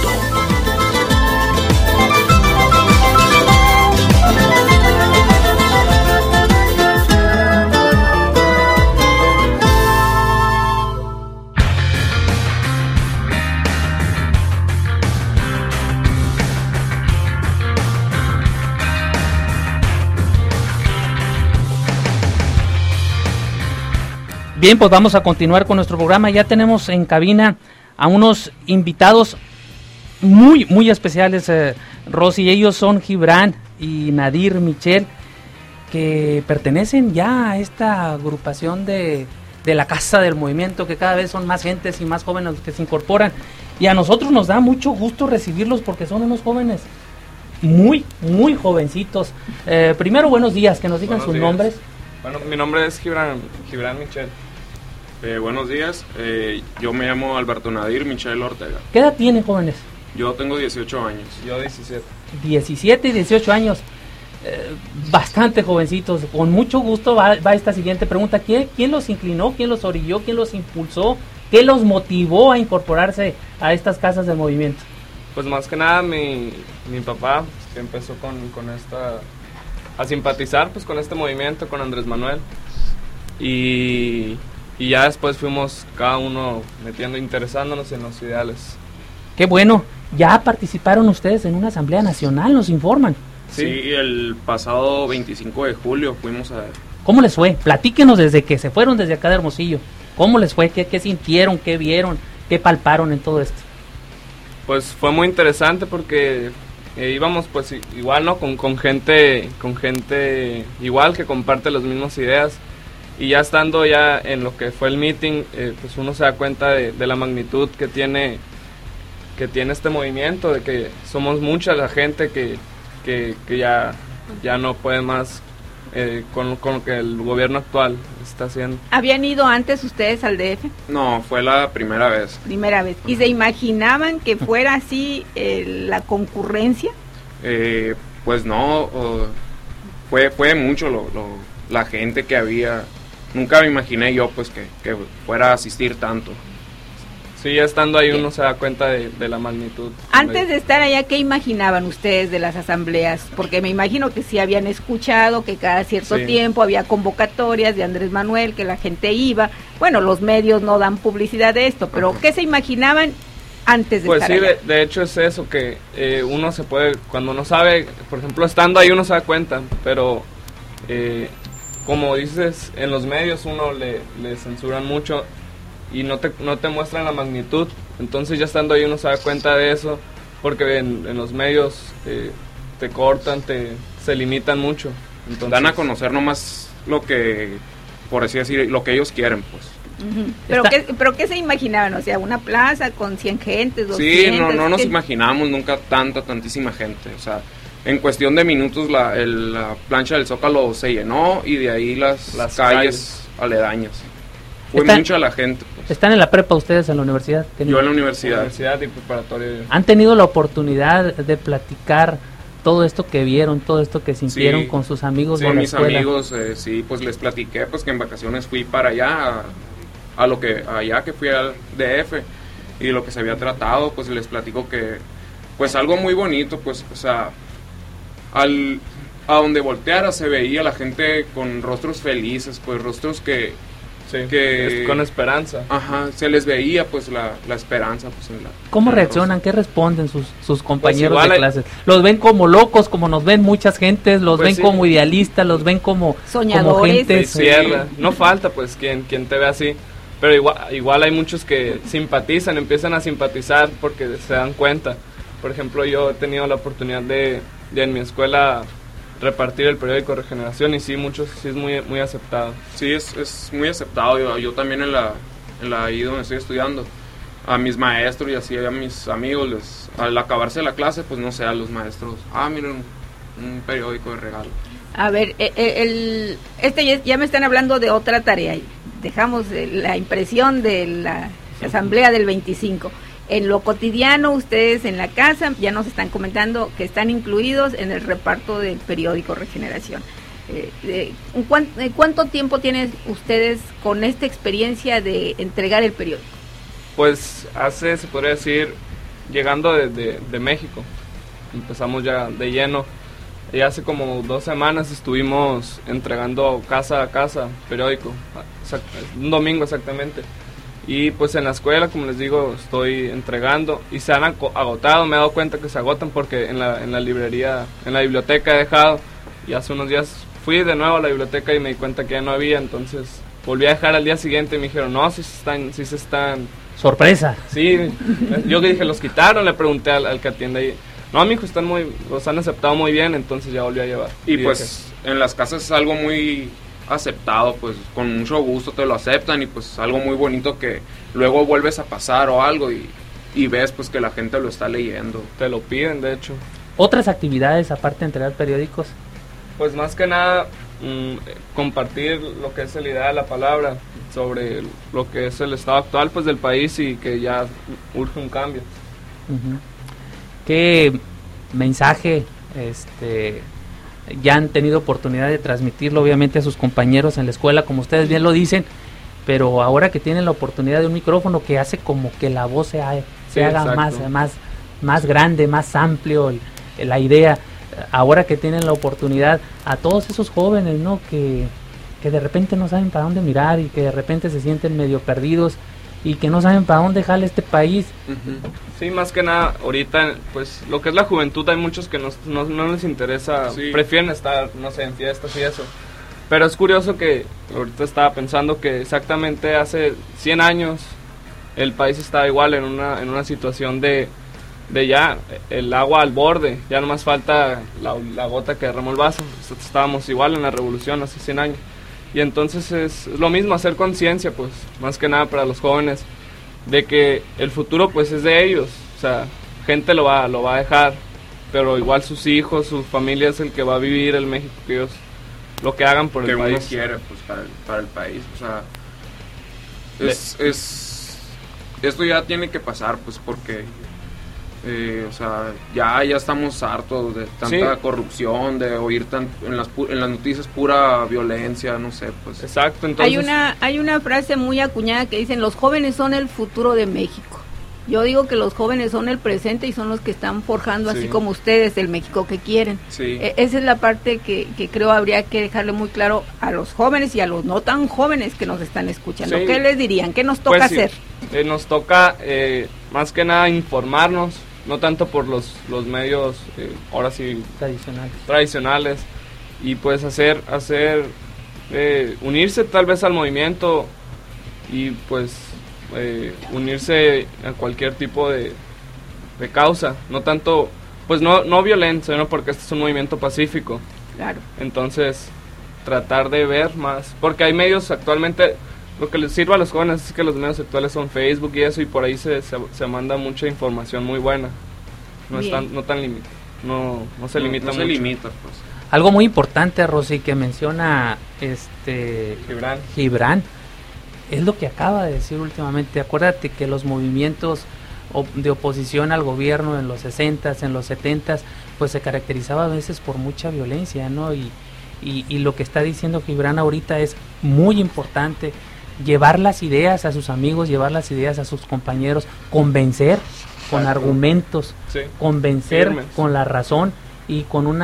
Bien, pues vamos a continuar con nuestro programa. Ya tenemos en cabina a unos invitados muy especiales, Rosy. Ellos son Gibran y Nadir Michel, que pertenecen ya a esta agrupación de la Casa del Movimiento, que cada vez son más gentes y más jóvenes los que se incorporan. Y a nosotros nos da mucho gusto recibirlos porque son unos jóvenes muy jovencitos. Primero, buenos días, que nos digan sus nombres. Bueno, mi nombre es Gibran Michel. Buenos días, yo me llamo Alberto Nadir Michel Ortega. ¿Qué edad tienen, jóvenes? Yo tengo 18 años. Yo 17. 17 y 18 años, bastante jovencitos. Con mucho gusto va esta siguiente pregunta. ¿Quién los inclinó? ¿Quién los orilló? ¿Quién los impulsó? ¿Qué los motivó a incorporarse a estas casas del movimiento? Pues más que nada mi papá, que empezó a simpatizar pues con este movimiento, con Andrés Manuel, y ya después fuimos cada uno interesándonos en los ideales. Qué bueno. Ya participaron ustedes en una asamblea nacional, nos informan. Sí, el pasado 25 de julio fuimos a... ¿Cómo les fue? Platíquenos desde que se fueron desde acá de Hermosillo. ¿Cómo les fue? ¿Qué sintieron? ¿Qué vieron? ¿Qué palparon en todo esto? Pues fue muy interesante porque íbamos pues igual, ¿no? Con gente igual que comparte las mismas ideas, y ya estando ya en lo que fue el meeting, pues uno se da cuenta de la magnitud que tiene este movimiento, de que somos mucha la gente que ya no puede más con lo que el gobierno actual está haciendo. ¿Habían ido antes ustedes al DF? No, fue la primera vez. Primera vez. ¿Y se imaginaban que fuera así la concurrencia? Pues no, fue mucho la gente que había. Nunca me imaginé yo pues que fuera a asistir tanto. Sí, ya estando ahí uno se da cuenta de la magnitud. Antes de estar allá, ¿qué imaginaban ustedes de las asambleas? Porque me imagino que sí habían escuchado que cada cierto tiempo había convocatorias de Andrés Manuel, que la gente iba. Bueno, los medios no dan publicidad de esto, pero ¿qué se imaginaban antes de estar allá? Pues sí, de hecho es eso, que uno se puede, cuando no sabe, por ejemplo, estando ahí uno se da cuenta, pero como dices, en los medios uno le censuran mucho y no te muestran la magnitud. Entonces ya estando ahí uno se da cuenta de eso, porque en los medios te cortan, se limitan mucho. Entonces, dan a conocer nomás lo que, por así decir, lo que ellos quieren, pues. Uh-huh. ¿Pero qué se imaginaban? O sea, una plaza con 100 gentes, 200... Sí, no nos imaginábamos nunca tantísima gente. O sea, en cuestión de minutos la plancha del Zócalo se llenó, y de ahí las calles aledañas. Fue mucha la gente. Pues. ¿Están en la prepa ustedes en la universidad? Yo en la universidad. Universidad y preparatoria. ¿Han tenido la oportunidad de platicar todo esto que vieron, todo esto que sintieron con sus amigos de la escuela? Con mis amigos, sí, pues les platiqué pues que en vacaciones fui para allá, allá que fui al DF, y lo que se había tratado, pues les platico que pues algo muy bonito, pues, o sea, a donde volteara se veía la gente con rostros felices, pues rostros que con esperanza. Ajá, se les veía pues la esperanza pues en la. ¿Cómo reaccionan? ¿Qué responden sus compañeros pues de clases? ¿Los ven como locos, como nos ven muchas gentes? ¿Los ven como idealistas? ¿Los ven como soñadores? Como gente? No falta pues quien te ve así, pero igual hay muchos que simpatizan, empiezan a simpatizar porque se dan cuenta. Por ejemplo, yo he tenido la oportunidad de en mi escuela repartir el periódico Regeneración, y sí, es muy, muy aceptado. Sí, es muy aceptado. Yo también en la ahí donde estoy estudiando, a mis maestros y así a mis amigos, al acabarse la clase, pues no sé, a los maestros, miren, un periódico de regalo. A ver, ya me están hablando de otra tarea. Dejamos la impresión de la asamblea del 25. En lo cotidiano, ustedes en la casa ya nos están comentando que están incluidos en el reparto del periódico Regeneración. ¿Cuánto tiempo tienen ustedes con esta experiencia de entregar el periódico? Pues se podría decir, llegando de México, empezamos ya de lleno. Y hace como 2 semanas estuvimos entregando casa a casa periódico, un domingo exactamente. Y pues en la escuela, como les digo, estoy entregando y se han agotado. Me he dado cuenta que se agotan porque en la librería, en la biblioteca he dejado, y hace unos días fui de nuevo a la biblioteca y me di cuenta que ya no había. Entonces volví a dejar al día siguiente y me dijeron, no, sí se están... Sorpresa. Sí, yo que dije, los quitaron, le pregunté al que atiende ahí. No, mijo, los han aceptado muy bien, entonces ya volví a llevar. Y pues en las casas es algo muy aceptado, pues con mucho gusto te lo aceptan, y pues algo muy bonito que luego vuelves a pasar o algo y ves pues que la gente lo está leyendo. Te lo piden, de hecho. ¿Otras actividades aparte de entregar periódicos? Pues más que nada compartir lo que es la idea de la palabra sobre lo que es el estado actual pues del país, y que ya urge un cambio. Uh-huh. ¿Qué mensaje ya han tenido oportunidad de transmitirlo obviamente a sus compañeros en la escuela, como ustedes bien lo dicen, pero ahora que tienen la oportunidad de un micrófono que hace como que la voz se haga más grande, más amplio la idea, ahora que tienen la oportunidad, a todos esos jóvenes, ¿no?, que de repente no saben para dónde mirar, y que de repente se sienten medio perdidos y que no saben para dónde jala este país? Uh-huh. Sí, más que nada, ahorita, pues, lo que es la juventud, hay muchos que no les interesa, prefieren estar, no sé, en fiestas y eso. Pero es curioso que ahorita estaba pensando que exactamente hace 100 años el país estaba igual en una situación de de ya el agua al borde, ya nomás falta la gota que derramó el vaso. Estábamos igual en la revolución hace 100 años. Y entonces es lo mismo, hacer conciencia, pues, más que nada para los jóvenes, de que el futuro pues es de ellos. O sea, gente lo va a dejar, pero igual sus hijos, su familia es el que va a vivir el México que ellos, lo que hagan por el país. Que uno quiere, pues, para el país. O sea, esto ya tiene que pasar, pues, porque o sea, ya estamos hartos de tanta corrupción, de oír en las noticias pura violencia, no sé, pues. Exacto, entonces hay una frase muy acuñada que dicen: los jóvenes son el futuro de México. Yo digo que los jóvenes son el presente y son los que están forjando, así como ustedes, el México que quieren. Sí. Esa es la parte que creo habría que dejarle muy claro a los jóvenes y a los no tan jóvenes que nos están escuchando. Sí. ¿Qué les dirían? ¿Qué nos toca hacer? Nos toca más que nada informarnos, no tanto por los medios ahora sí tradicionales, y pues hacer unirse tal vez al movimiento y pues unirse a cualquier tipo de causa, no tanto, pues no violencia, sino porque este es un movimiento pacífico. Claro. Entonces tratar de ver más, porque hay medios actualmente. Lo que les sirve a los jóvenes es que los medios actuales son Facebook y eso, y por ahí se manda mucha información muy buena. No se limita pues. Algo muy importante, Rosy, que menciona Gibran, es lo que acaba de decir últimamente. Acuérdate que los movimientos de oposición al gobierno en los 60s, en los 70s, pues se caracterizaba a veces por mucha violencia, ¿no? Y lo que está diciendo Gibran ahorita es muy importante. Llevar las ideas a sus amigos, llevar las ideas a sus compañeros, convencer con argumentos, convencer con la razón y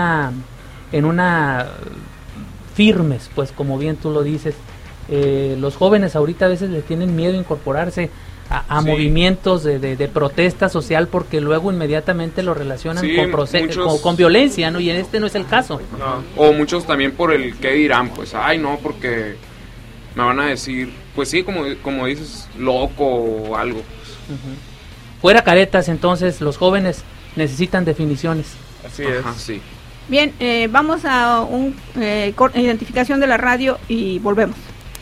firmes, pues como bien tú lo dices. Los jóvenes ahorita a veces les tienen miedo a incorporarse a movimientos de protesta social porque luego inmediatamente lo relacionan con violencia, ¿no? Y en este no es el caso. No. O muchos también por el qué dirán, pues, no, porque me van a decir, pues sí, como dices, loco o algo. Fuera caretas, entonces los jóvenes necesitan definiciones. Así es. Sí. Bien, vamos a identificación de la radio y volvemos.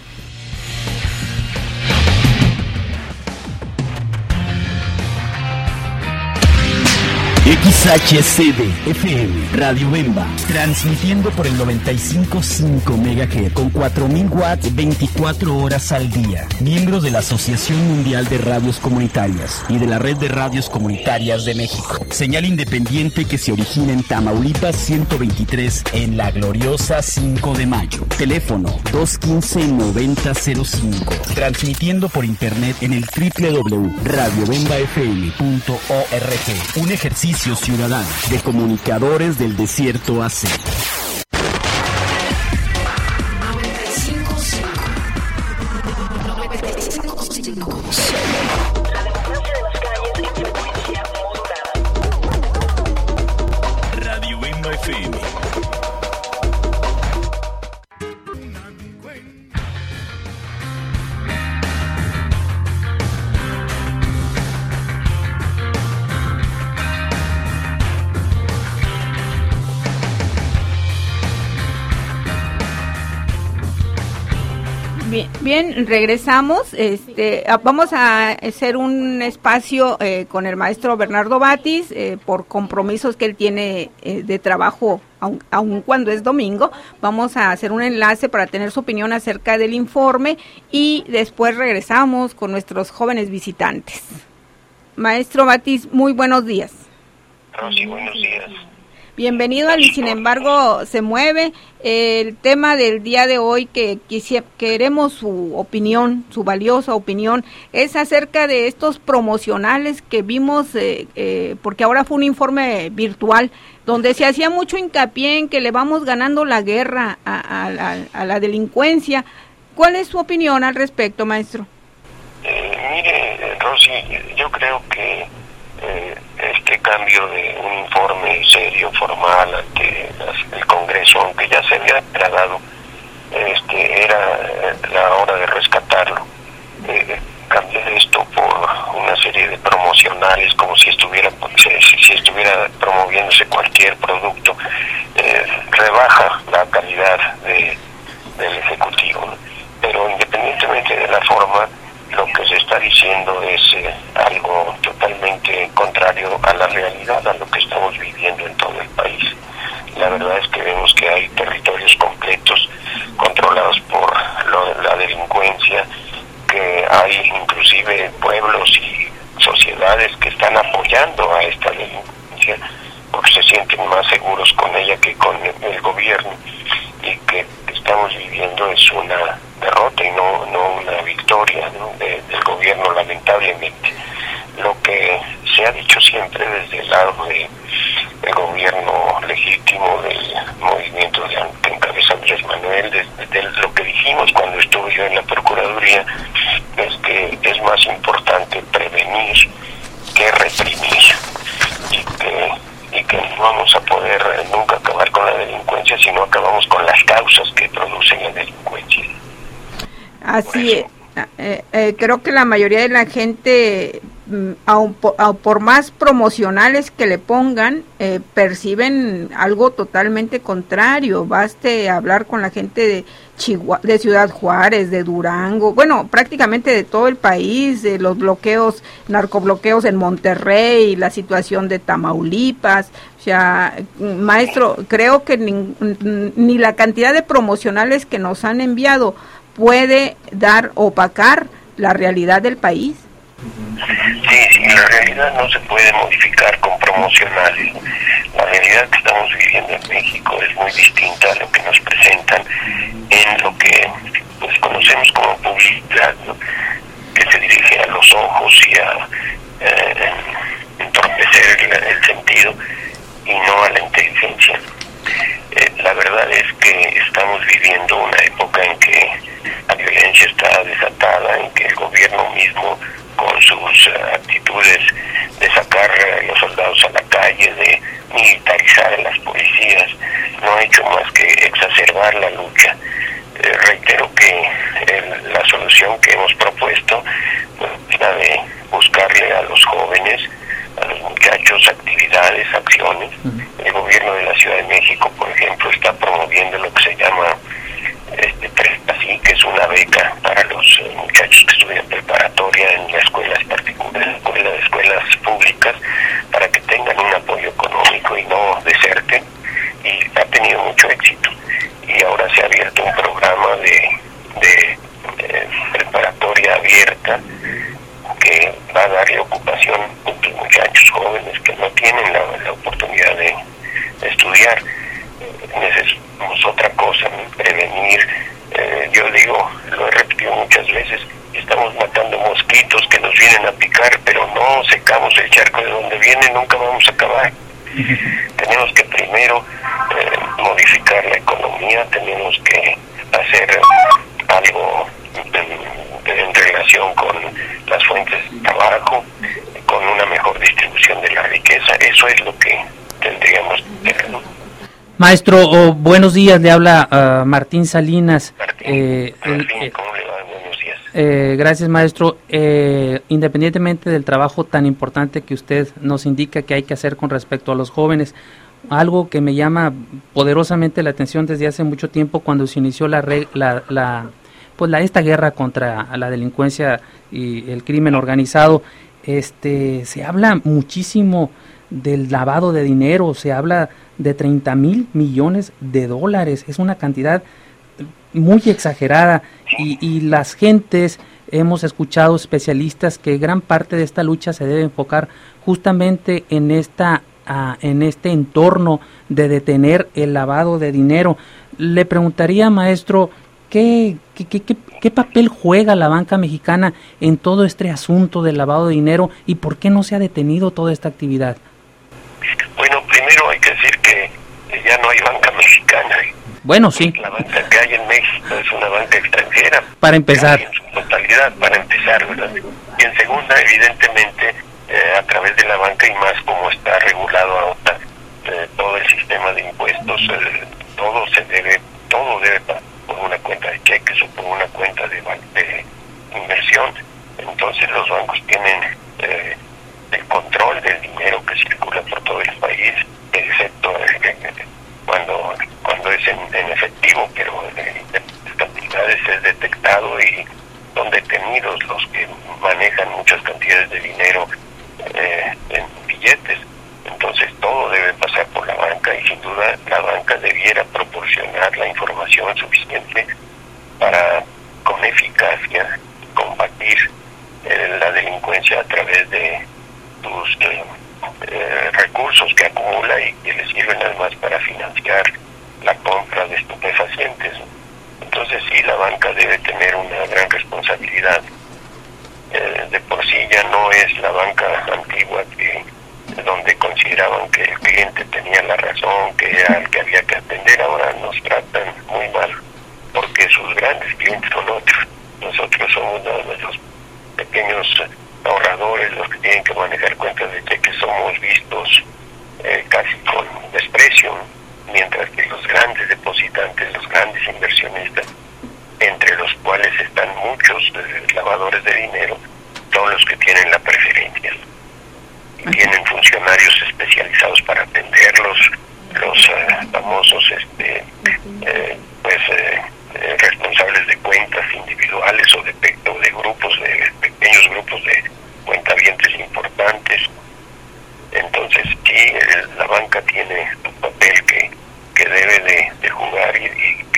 XHCD FM Radio Bemba, transmitiendo por el 95.5 MHz con 4.000 watts 24 horas al día. Miembro de la Asociación Mundial de Radios Comunitarias y de la Red de Radios Comunitarias de México. Señal independiente que se origina en Tamaulipas 123 en la gloriosa 5 de Mayo. Teléfono 215-9005. Transmitiendo por internet en el www.radiobembafm.org. Un ejercicio ciudadano de comunicadores del desierto AC. Radio Bemba FM. Bien, regresamos. Vamos a hacer un espacio con el maestro Bernardo Batis por compromisos que él tiene de trabajo, aun cuando es domingo. Vamos a hacer un enlace para tener su opinión acerca del informe y después regresamos con nuestros jóvenes visitantes. Maestro Batis, muy buenos días. Rosy, buenos días. Bienvenido al Y Sin Embargo Se Mueve. El tema del día de hoy que queremos su opinión, su valiosa opinión, es acerca de estos promocionales que vimos, porque ahora fue un informe virtual, donde se hacía mucho hincapié en que le vamos ganando la guerra a la delincuencia. ¿Cuál es su opinión al respecto, maestro? Mire, Rosy, yo creo que este cambio de un informe serio, formal ante el Congreso, aunque ya se había tratado, era la hora de rescatarlo, cambiar esto por un una serie de promocionales como si estuviera promoviéndose cualquier producto, rebaja la calidad del Ejecutivo, ¿no? Pero independientemente de la forma, lo que se está diciendo es algo totalmente contrario a la realidad, a lo que estamos viviendo en todo el país. La verdad es que vemos que hay territorios completos controlados por la delincuencia, que hay inclusive pueblos y sociedades que están apoyando a esta delincuencia porque se sienten más seguros con ella que con el gobierno, y que estamos viviendo es una derrota y no una victoria, ¿no?, del gobierno, lamentablemente. Lo que se ha dicho siempre desde el lado del gobierno legítimo, del movimiento que encabeza Andrés Manuel, de lo que dijimos cuando estuve yo en la Procuraduría, es que es más importante prevenir que reprimir, y que no vamos a poder nunca acabar con la delincuencia si no acabamos con las causas que producen la delincuencia. Así es. Creo que la mayoría de la gente, aun por más promocionales que le pongan, perciben algo totalmente contrario. Baste hablar con la gente de de Ciudad Juárez, de Durango, bueno, prácticamente de todo el país, de los bloqueos, narcobloqueos en Monterrey, la situación de Tamaulipas. O sea, maestro, creo que ni la cantidad de promocionales que nos han enviado puede opacar la realidad del país. Sí, la realidad no se puede modificar con promocionales. La realidad que estamos viviendo en México es muy distinta a lo que nos presentan en lo que pues conocemos como publicidad, ¿no?, que se dirige a los ojos y a entorpecer el sentido y no a la inteligencia. La verdad es que estamos viviendo una época en que la violencia está desatada, en que el gobierno mismo, con sus actitudes de sacar a los soldados a la calle, de militarizar a las policías, no ha hecho más que exacerbar la lucha. Reitero que la solución que hemos propuesto pues, es la de buscarle a los jóvenes, a los muchachos, actividades, acciones. El gobierno de la Ciudad de México, por ejemplo, está promoviendo lo que se llama Así, que es una beca para los muchachos que estudian preparatoria en las escuelas particulares, escuelas públicas, para que tengan un apoyo económico y no deserten, y ha tenido mucho éxito. Y ahora se ha abierto un programa de preparatoria abierta que va a darle ocupación a los muchachos jóvenes que no tienen la oportunidad de estudiar. Necesitamos otra cosa, prevenir. Yo digo, lo he repetido muchas veces, estamos matando mosquitos que nos vienen a picar, pero no secamos el charco de donde vienen, nunca vamos a acabar. Tenemos que primero modificar la economía, tenemos que hacer algo en relación con las fuentes de trabajo, con una mejor distribución de la riqueza. Eso es lo que tendríamos que hacer, ¿no? Maestro, buenos días, le habla Martín Salinas. Martín, ¿cómo le va? Buenos días. Gracias, maestro. Independientemente del trabajo tan importante que usted nos indica que hay que hacer con respecto a los jóvenes, algo que me llama poderosamente la atención desde hace mucho tiempo, cuando se inició esta guerra contra la delincuencia y el crimen organizado, se habla muchísimo del lavado de dinero, se habla de 30,000 millones de dólares, es una cantidad muy exagerada, y las gentes, hemos escuchado especialistas que gran parte de esta lucha se debe enfocar justamente en este entorno de detener el lavado de dinero. Le preguntaría, maestro, ¿qué papel juega la banca mexicana en todo este asunto del lavado de dinero y por qué no se ha detenido toda esta actividad? Bueno, primero hay que decir que ya no hay banca mexicana. Bueno, sí. La banca que hay en México es una banca extranjera. Para empezar. En su totalidad, para empezar, ¿verdad? Y en segunda, evidentemente, a través de la banca y más como está regulado ahora todo el sistema de impuestos, todo debe pasar por una cuenta de cheques o por una cuenta de inversión. Entonces los bancos tienen el control del dinero que circula por todo el país, excepto cuando es en efectivo, pero en cantidades es detectado y son detenidos los que manejan muchas cantidades de dinero en billetes. Entonces todo debe pasar por la banca y sin duda la banca debiera proporcionar la información suficiente para con eficacia combatir la delincuencia a través de sus recursos que acumula y que le sirven además para financiar la compra de estupefacientes. Entonces sí, la banca debe tener una gran responsabilidad. De por sí ya no es la banca antigua donde consideraban que el cliente tenía la razón, que era el que había que atender. Ahora nos tratan muy mal porque sus grandes clientes son otros. Nosotros somos los pequeños ahorradores, los que tienen que manejar cuentas de cheques, somos vistos casi con desprecio, mientras que los grandes depositantes, los grandes inversionistas, entre los cuales están muchos lavadores de dinero, son los que tienen la preferencia. Y tienen funcionarios especializados para atenderlos, los famosos responsables de cuentas individuales o de grupos, de pequeños grupos de cuentavientes importantes. Entonces sí, la banca tiene un papel que debe de jugar y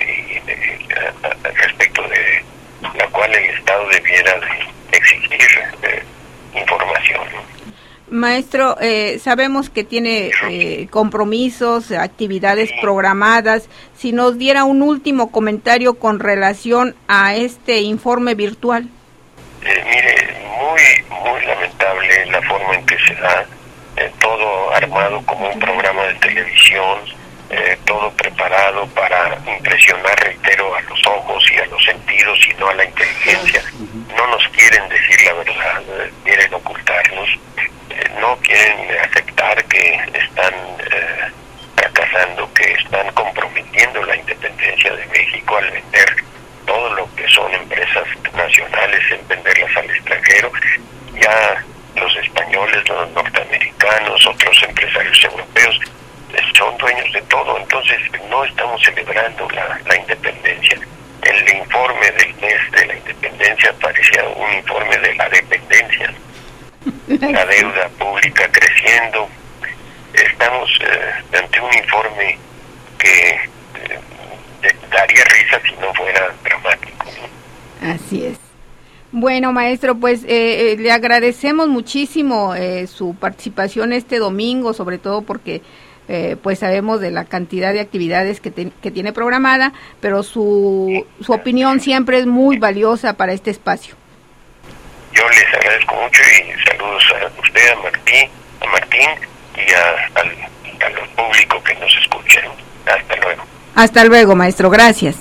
respecto de la cual el Estado debiera de exigir información. Maestro, sabemos que tiene compromisos, actividades programadas. Si nos diera un último comentario con relación a este informe virtual. Mire, muy lamentable la forma en que se da, todo armado como un programa de televisión, todo preparado para impresionar, reitero, a los ojos y a los sentidos y no a la inteligencia. No nos quieren decir la verdad, quieren ocultarnos, no quieren aceptar que están fracasando, que están comprometiendo la independencia de México al vender todo lo que son empresas nacionales, en venderlas al extranjero. Ya los españoles, los norteamericanos, otros empresarios europeos son dueños de todo. Entonces no estamos celebrando la independencia. El informe del mes de la independencia parecía un informe de la dependencia. La deuda pública creciendo. Estamos ante un informe que daría risa si no fuera dramático. Así es. Bueno, maestro, pues le agradecemos muchísimo su participación este domingo, sobre todo porque pues sabemos de la cantidad de actividades que tiene programada, pero su opinión siempre es muy valiosa para este espacio. Yo les agradezco mucho y saludos a usted, a Martín y al público que nos escucha. Hasta luego. Hasta luego, maestro, gracias.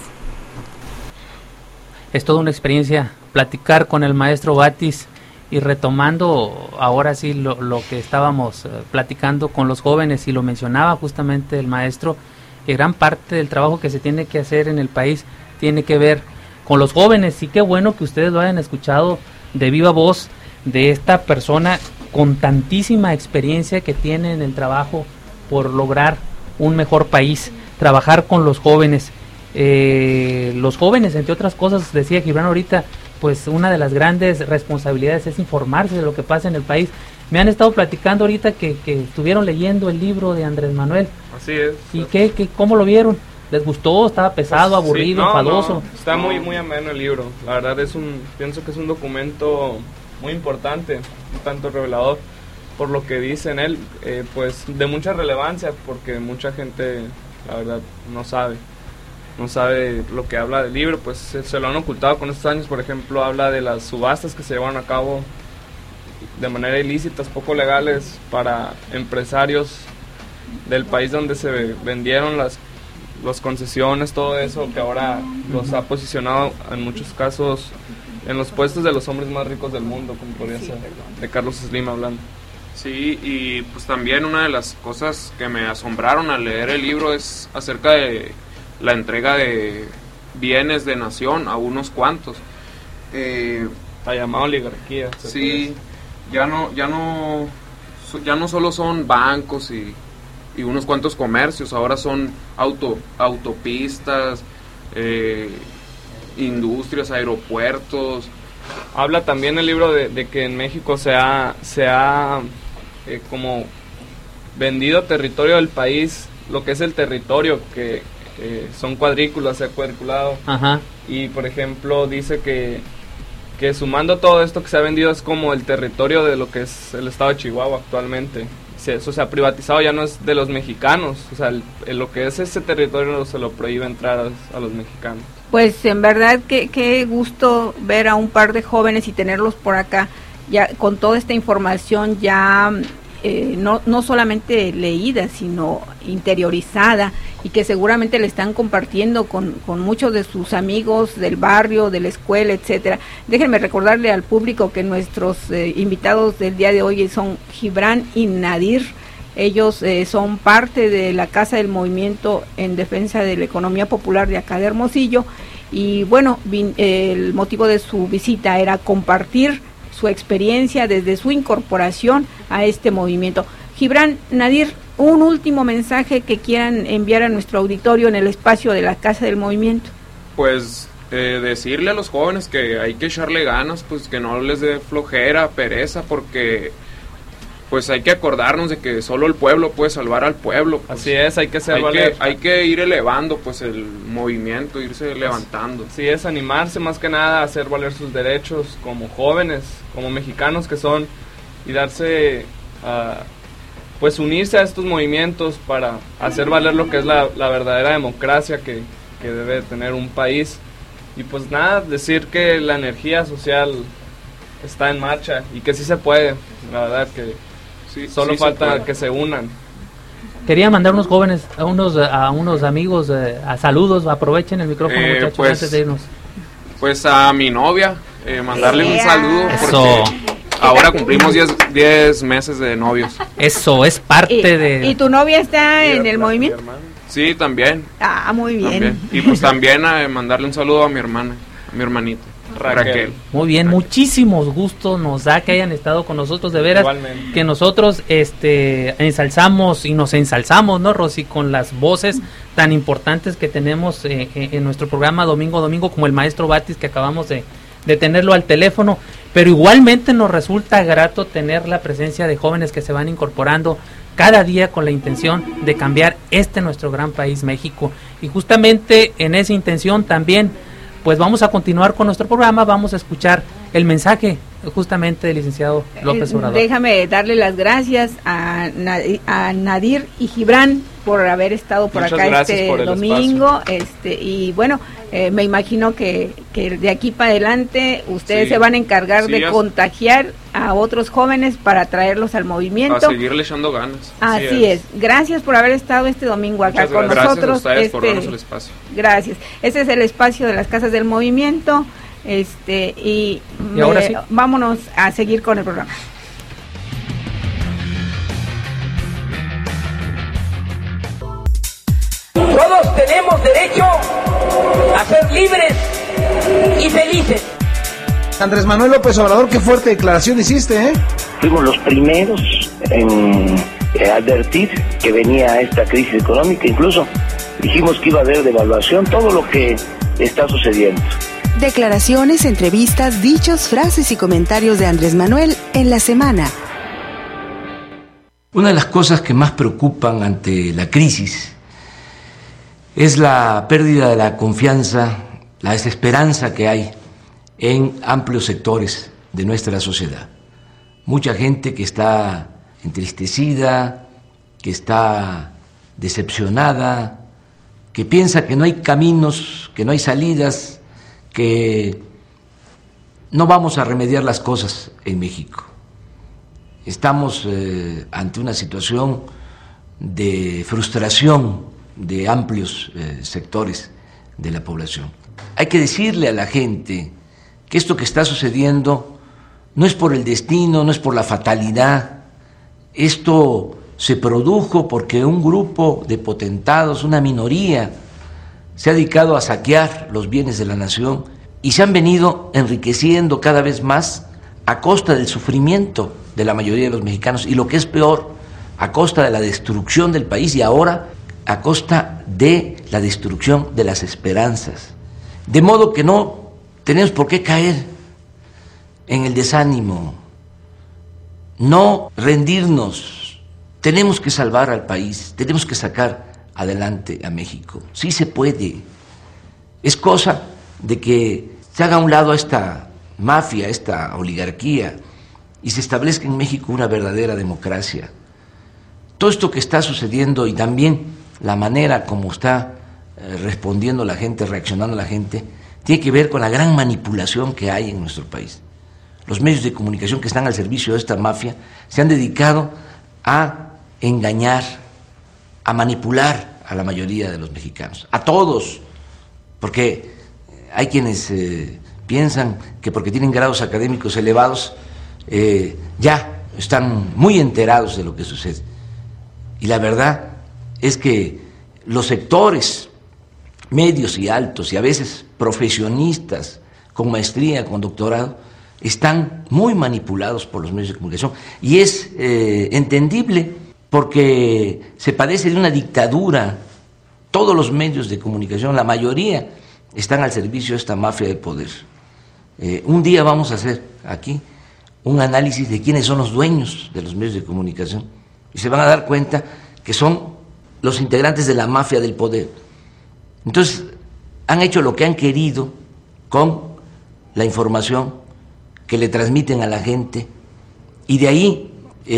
Es toda una experiencia platicar con el maestro Batis y retomando ahora sí lo que estábamos platicando con los jóvenes, y lo mencionaba justamente el maestro, que gran parte del trabajo que se tiene que hacer en el país tiene que ver con los jóvenes, y qué bueno que ustedes lo hayan escuchado de viva voz de esta persona con tantísima experiencia que tiene en el trabajo por lograr un mejor país, trabajar con los jóvenes. Los jóvenes, entre otras cosas, decía Gibran ahorita, pues una de las grandes responsabilidades es informarse de lo que pasa en el país. Me han estado platicando ahorita que estuvieron leyendo el libro de Andrés Manuel. Así es. ¿Y cómo lo vieron? ¿Les gustó? ¿Estaba pesado, pues, aburrido, enfadoso? No, está muy ameno el libro. La verdad pienso que es un documento muy importante, un tanto revelador, por lo que dice en él, pues de mucha relevancia, porque mucha gente, la verdad, no sabe lo que habla del libro, pues se lo han ocultado con estos años. Por ejemplo, habla de las subastas que se llevan a cabo de manera ilícitas, poco legales, para empresarios del país donde se vendieron las concesiones, todo eso, que ahora los ha posicionado en muchos casos en los puestos de los hombres más ricos del mundo, como podría ser de Carlos Slim hablando. Sí, y pues también una de las cosas que me asombraron al leer el libro es acerca de la entrega de bienes de nación a unos cuantos. La llamada oligarquía. Sí, ya no solo son bancos y unos cuantos comercios, ahora son autopistas, industrias, aeropuertos. Habla también el libro de que en México se ha como vendido territorio del país, lo que es el territorio, que son cuadrículas, se ha cuadriculado. Ajá. Y por ejemplo dice que sumando todo esto que se ha vendido es como el territorio de lo que es el estado de Chihuahua actualmente. Eso se ha privatizado, ya no es de los mexicanos, o sea, lo que es ese territorio se lo prohíbe entrar a los mexicanos. Pues en verdad qué gusto ver a un par de jóvenes y tenerlos por acá, ya con toda esta información ya no solamente leída, sino interiorizada, y que seguramente le están compartiendo con muchos de sus amigos del barrio, de la escuela, etcétera. Déjenme recordarle al público que nuestros invitados del día de hoy son Gibran y Nadir. Ellos son parte de la Casa del Movimiento en Defensa de la Economía Popular de acá de Hermosillo, y bueno, el motivo de su visita era compartir su experiencia desde su incorporación a este movimiento. Gibran, Nadir, un último mensaje que quieran enviar a nuestro auditorio en el espacio de la Casa del Movimiento. Pues decirle a los jóvenes que hay que echarle ganas, pues que no les dé flojera, pereza, porque pues hay que acordarnos de que solo el pueblo puede salvar al pueblo. Pues, así es, hay que hacer valer. Hay que ir elevando pues el movimiento, irse levantando. Sí, es animarse más que nada a hacer valer sus derechos como jóvenes, como mexicanos que son, y darse pues unirse a estos movimientos para hacer valer lo que es la verdadera democracia que debe tener un país. Y pues nada, decir que la energía social está en marcha y que sí se puede, la verdad que solo falta que se unan. Quería mandar unos jóvenes, a unos amigos, a saludos. Aprovechen el micrófono, muchachos, pues, antes de irnos. Pues a mi novia, mandarle un saludo. Eso. Porque ahora cumplimos 10 meses de novios. Eso, es parte de... ¿Y tu novia está en el movimiento? Sí, también. Ah, muy bien. También. Y pues también mandarle un saludo a mi hermana, a mi hermanita. Raquel. Muy bien, muchísimos gustos nos da que hayan estado con nosotros, de veras. Igualmente. Que nosotros ensalzamos y nos ensalzamos, ¿no, Rosy? Con las voces tan importantes que tenemos en nuestro programa Domingo a Domingo, como el maestro Batis, que acabamos de tenerlo al teléfono, pero igualmente nos resulta grato tener la presencia de jóvenes que se van incorporando cada día con la intención de cambiar nuestro gran país, México. Y justamente en esa intención también pues vamos a continuar con nuestro programa, vamos a escuchar el mensaje justamente del licenciado López Obrador. Déjame darle las gracias a Nadir y Gibran por haber estado por acá este domingo, y bueno, me imagino que de aquí para adelante ustedes se van a encargar de contagiar a otros jóvenes para traerlos al movimiento. A seguirle echando ganas. Así es. Gracias por haber estado este domingo acá con nosotros. Gracias a ustedes por darnos el espacio. Gracias. Este es el espacio de las Casas del Movimiento. Y ahora sí, vámonos a seguir con el programa. Todos tenemos derecho a ser libres y felices. Andrés Manuel López Obrador, qué fuerte declaración hiciste, ¿eh? Fuimos los primeros en advertir que venía esta crisis económica, incluso dijimos que iba a haber devaluación, todo lo que está sucediendo. Declaraciones, entrevistas, dichos, frases y comentarios de Andrés Manuel en la semana. Una de las cosas que más preocupan ante la crisis es la pérdida de la confianza, la desesperanza que hay en amplios sectores de nuestra sociedad. Mucha gente que está entristecida, que está decepcionada, que piensa que no hay caminos, que no hay salidas, que no vamos a remediar las cosas en México. Estamos ante una situación de frustración de amplios sectores de la población. Hay que decirle a la gente que esto que está sucediendo no es por el destino, no es por la fatalidad. Esto se produjo porque un grupo de potentados, una minoría, se ha dedicado a saquear los bienes de la nación y se han venido enriqueciendo cada vez más a costa del sufrimiento de la mayoría de los mexicanos y, lo que es peor, a costa de la destrucción del país y ahora a costa de la destrucción de las esperanzas. De modo que no tenemos por qué caer en el desánimo, no rendirnos. Tenemos que salvar al país, tenemos que sacar adelante a México. Sí se puede. Es cosa de que se haga a un lado a esta mafia, a esta oligarquía, y se establezca en México una verdadera democracia. Todo esto que está sucediendo y también la manera como está respondiendo la gente, reaccionando la gente, tiene que ver con la gran manipulación que hay en nuestro país. Los medios de comunicación que están al servicio de esta mafia se han dedicado a engañar, a manipular a la mayoría de los mexicanos, a todos, porque hay quienes piensan que porque tienen grados académicos elevados ya están muy enterados de lo que sucede. Y la verdad es que los sectores medios y altos, y a veces profesionistas con maestría, con doctorado, están muy manipulados por los medios de comunicación. Y es entendible porque se padece de una dictadura. Todos los medios de comunicación, la mayoría, están al servicio de esta mafia del poder. Un día vamos a hacer aquí un análisis de quiénes son los dueños de los medios de comunicación y se van a dar cuenta que son los integrantes de la mafia del poder. Entonces, han hecho lo que han querido con la información que le transmiten a la gente, y de ahí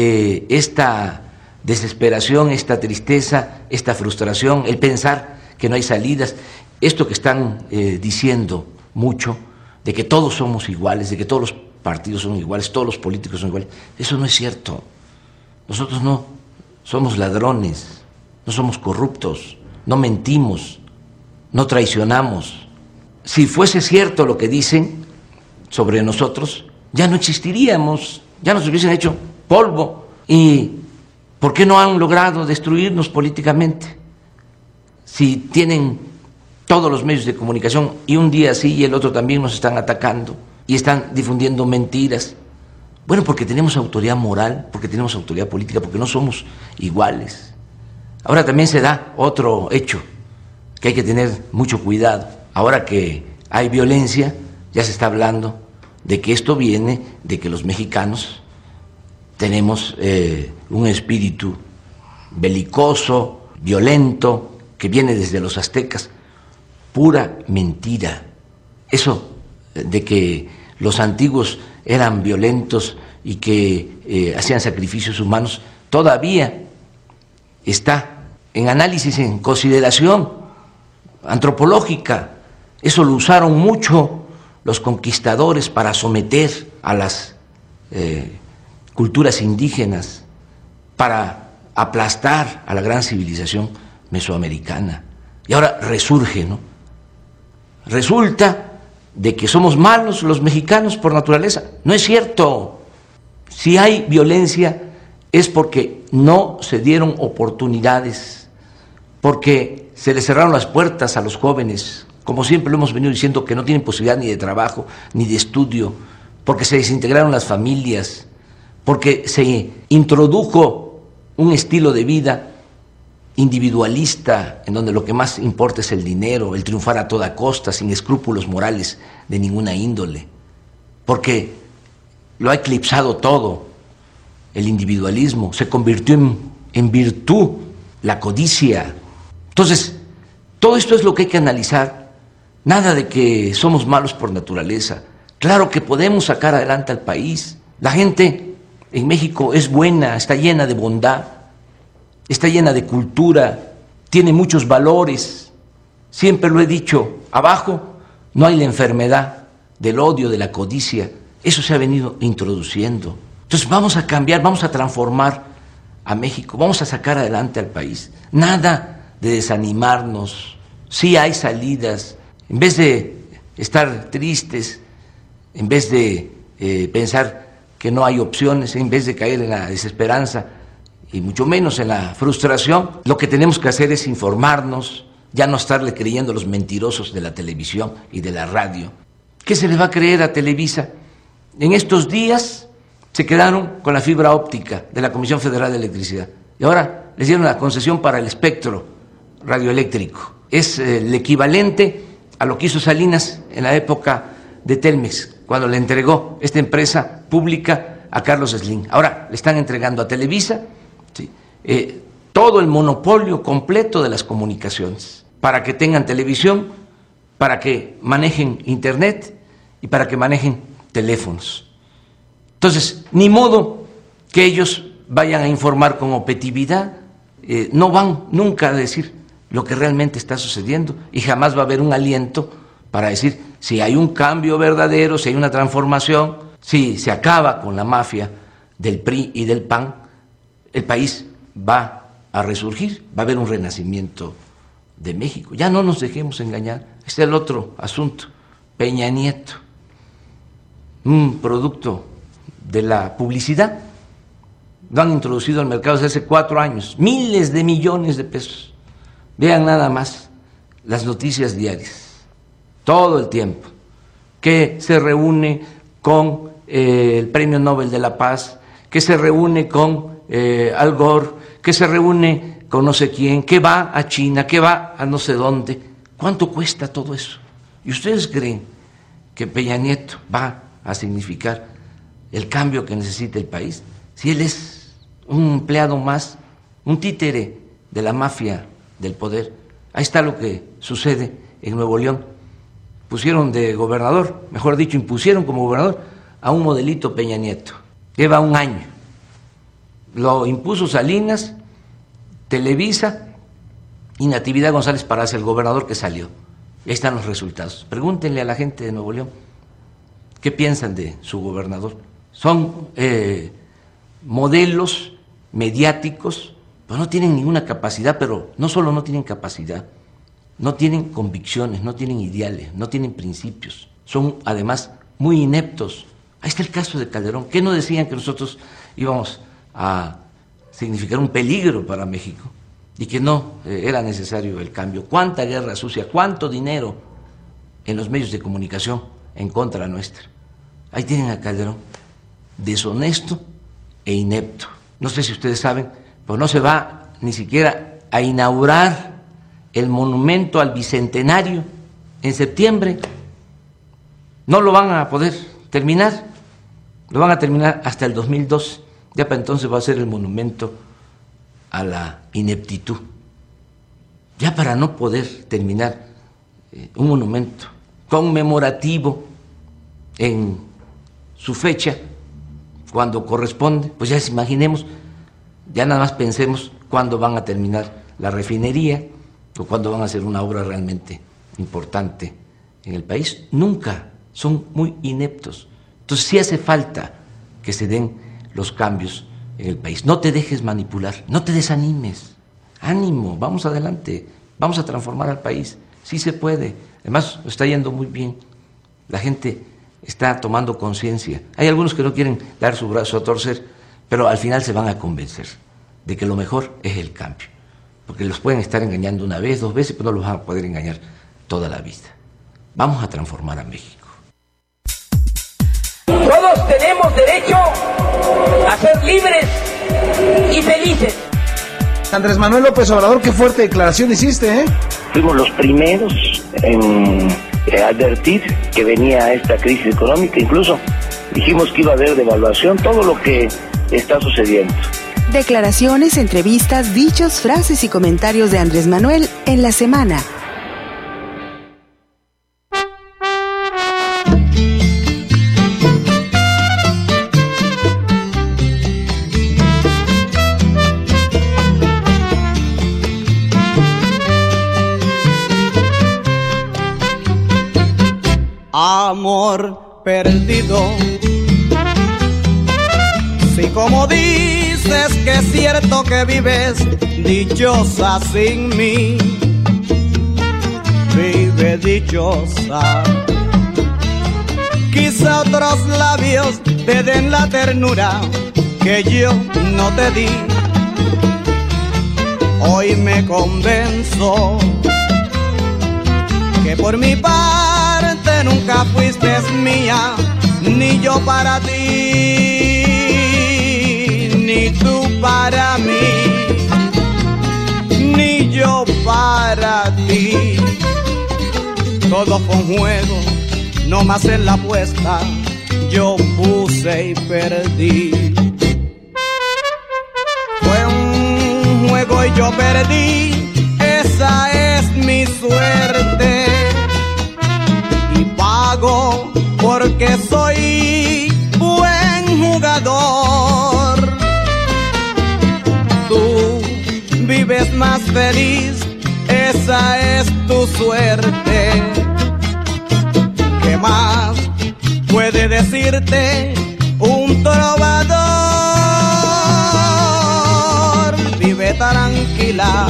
esta desesperación, esta tristeza, esta frustración, el pensar que no hay salidas, esto que están diciendo mucho, de que todos somos iguales, de que todos los partidos son iguales, todos los políticos son iguales. Eso no es cierto. Nosotros no somos ladrones, no somos corruptos, no mentimos, no traicionamos. Si fuese cierto lo que dicen sobre nosotros, ya no existiríamos, ya nos hubiesen hecho polvo. ¿Y por qué no han logrado destruirnos políticamente? Si tienen todos los medios de comunicación y un día sí y el otro también nos están atacando y están difundiendo mentiras. Bueno, porque tenemos autoridad moral, porque tenemos autoridad política, porque no somos iguales. Ahora también se da otro hecho que hay que tener mucho cuidado. Ahora que hay violencia, ya se está hablando de que esto viene de que los mexicanos tenemos un espíritu belicoso, violento, que viene desde los aztecas. Pura mentira. Eso de que los antiguos eran violentos y que hacían sacrificios humanos, todavía está en análisis, en consideración antropológica. Eso lo usaron mucho los conquistadores para someter a las culturas indígenas, para aplastar a la gran civilización mesoamericana. Y ahora resurge, ¿no? Resulta de que somos malos los mexicanos por naturaleza. No es cierto. Si hay violencia es porque no se dieron oportunidades, porque se les cerraron las puertas a los jóvenes, como siempre lo hemos venido diciendo, que no tienen posibilidad ni de trabajo ni de estudio, porque se desintegraron las familias, porque se introdujo un estilo de vida individualista, en donde lo que más importa es el dinero, el triunfar a toda costa, sin escrúpulos morales de ninguna índole, porque lo ha eclipsado todo. El individualismo se convirtió en virtud, la codicia. Entonces, todo esto es lo que hay que analizar. Nada de que somos malos por naturaleza. Claro que podemos sacar adelante al país. La gente en México es buena, está llena de bondad, está llena de cultura, tiene muchos valores. Siempre lo he dicho, abajo no hay la enfermedad del odio, de la codicia. Eso se ha venido introduciendo. Entonces vamos a cambiar, vamos a transformar a México, vamos a sacar adelante al país. Nada de desanimarnos. Sí hay salidas. En vez de estar tristes, en vez de pensar que no hay opciones, en vez de caer en la desesperanza y mucho menos en la frustración, lo que tenemos que hacer es informarnos, ya no estarle creyendo a los mentirosos de la televisión y de la radio. ¿Qué se le va a creer a Televisa? En estos días se quedaron con la fibra óptica de la Comisión Federal de Electricidad y ahora les dieron la concesión para el espectro radioeléctrico. Es el equivalente a lo que hizo Salinas en la época de Telmex, cuando le entregó esta empresa pública a Carlos Slim. Ahora le están entregando a Televisa, ¿sí?, todo el monopolio completo de las comunicaciones, para que tengan televisión, para que manejen internet y para que manejen teléfonos. Entonces, ni modo que ellos vayan a informar con objetividad, no van nunca a decir lo que realmente está sucediendo y jamás va a haber un aliento para decir si hay un cambio verdadero, si hay una transformación, si se acaba con la mafia del PRI y del PAN, el país va a resurgir, va a haber un renacimiento de México. Ya no nos dejemos engañar. Este es el otro asunto, Peña Nieto, un producto de la publicidad. Lo han introducido al mercado desde hace 4 años, miles de millones de pesos. Vean nada más las noticias diarias, todo el tiempo, que se reúne con el Premio Nobel de la Paz, que se reúne con Al Gore, que se reúne con no sé quién, que va a China, que va a no sé dónde. ¿Cuánto cuesta todo eso? ¿Y ustedes creen que Peña Nieto va a significar el cambio que necesita el país? Si él es un empleado más, un títere de la mafia del poder. Ahí está lo que sucede en Nuevo León. Pusieron de gobernador, mejor dicho, impusieron como gobernador a un modelito Peña Nieto. Lleva 1 año. Lo impuso Salinas, Televisa y Natividad González Paraza, el gobernador que salió. Ahí están los resultados. Pregúntenle a la gente de Nuevo León qué piensan de su gobernador. Son modelos mediáticos, pues no tienen ninguna capacidad, pero no solo no tienen capacidad, no tienen convicciones, no tienen ideales, no tienen principios. Son además muy ineptos. Ahí está el caso de Calderón. ¿Qué no decían que nosotros íbamos a significar un peligro para México y que no era necesario el cambio? ¿Cuánta guerra sucia, cuánto dinero en los medios de comunicación en contra nuestra? Ahí tienen a Calderón, deshonesto e inepto. No sé si ustedes saben, pero no se va ni siquiera a inaugurar el monumento al Bicentenario en septiembre. No lo van a poder terminar, lo van a terminar hasta el 2012. Ya para entonces va a ser el monumento a la ineptitud. Ya para no poder terminar un monumento conmemorativo en su fecha, cuando corresponde, pues ya imaginemos, ya nada más pensemos cuándo van a terminar la refinería o cuándo van a hacer una obra realmente importante en el país. Nunca, son muy ineptos. Entonces sí hace falta que se den los cambios en el país. No te dejes manipular, no te desanimes. Ánimo, vamos adelante, vamos a transformar al país. Sí se puede. Además, está yendo muy bien. La gente está tomando conciencia. Hay algunos que no quieren dar su brazo a torcer, pero al final se van a convencer de que lo mejor es el cambio. Porque los pueden estar engañando 1 vez, 2 veces, pero no los van a poder engañar toda la vida. Vamos a transformar a México. Todos tenemos derecho a ser libres y felices. Andrés Manuel López Obrador, qué fuerte declaración hiciste, ¿eh? Fuimos los primeros en advertir que venía esta crisis económica, incluso dijimos que iba a haber devaluación, todo lo que está sucediendo. Declaraciones, entrevistas, dichos, frases y comentarios de Andrés Manuel en la semana. Amor perdido, si como dices que es cierto que vives dichosa sin mí, vive dichosa. Quizá otros labios te den la ternura que yo no te di. Hoy me convenzo que por mi parte nunca fuiste mía, ni yo para ti. ni tú para mí, ni yo para ti. Todo fue un juego, no más en la apuesta yo puse y perdí. Fue un juego y yo perdí, esa es mi suerte. Y pago porque soy buen jugador. Tú vives más feliz, esa es tu suerte. ¿Qué más puede decirte un trovador? Vive tranquila,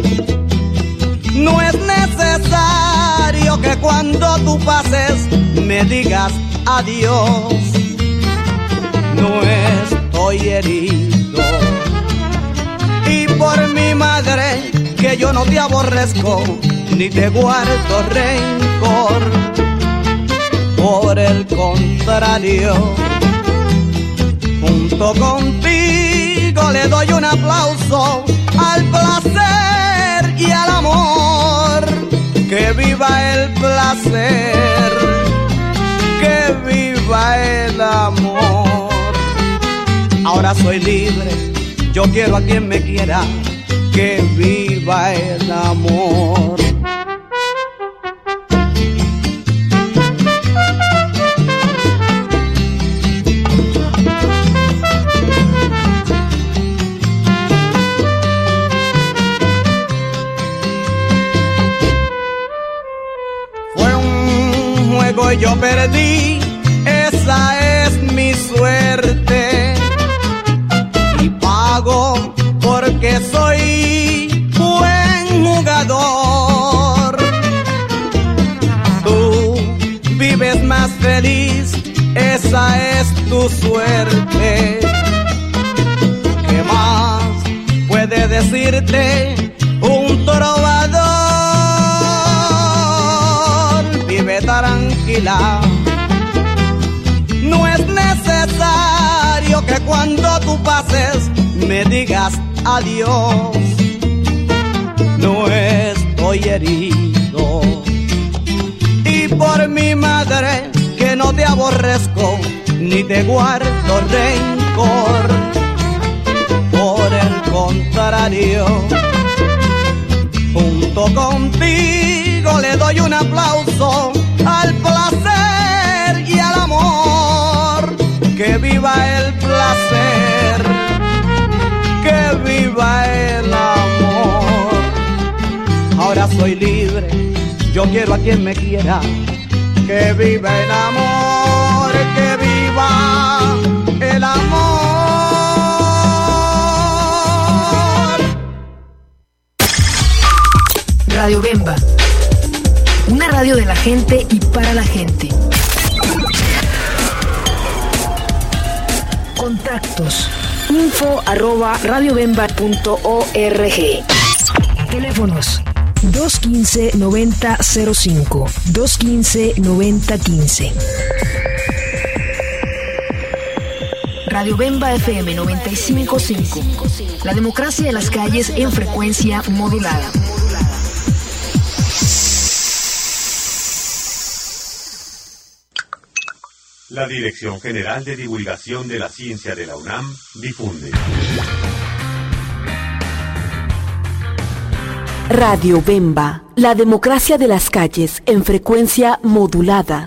no es necesario que cuando tú pases me digas adiós. No estoy herido y por mi madre que yo no te aborrezco ni te guardo rencor. Por el contrario, junto contigo le doy un aplauso al placer y al amor. Que viva el placer, que viva el amor. Ahora soy libre, yo quiero a quien me quiera. Que viva el amor. Y yo perdí, esa es mi suerte. Y pago porque soy buen jugador. Tú vives más feliz, esa es tu suerte. ¿Qué más puede decirte un trovador? Vive tranquila, no es necesario que cuando tú pases me digas adiós. No estoy herido y por mi madre que no te aborrezco ni te guardo rencor. Por el contrario, junto contigo le doy un aplauso al placer y al amor. Que viva el placer, que viva el amor. Ahora soy libre, yo quiero a quien me quiera. Que viva el amor, que viva el amor. Radio Bemba, una radio de la gente y para la gente. Contactos: info@radiobemba.org. Teléfonos: 215-9005, 215-9015. Radio Bemba FM 95.5. La democracia de las calles en frecuencia modulada. La Dirección General de Divulgación de la Ciencia de la UNAM difunde. Radio Bemba, la democracia de las calles en frecuencia modulada.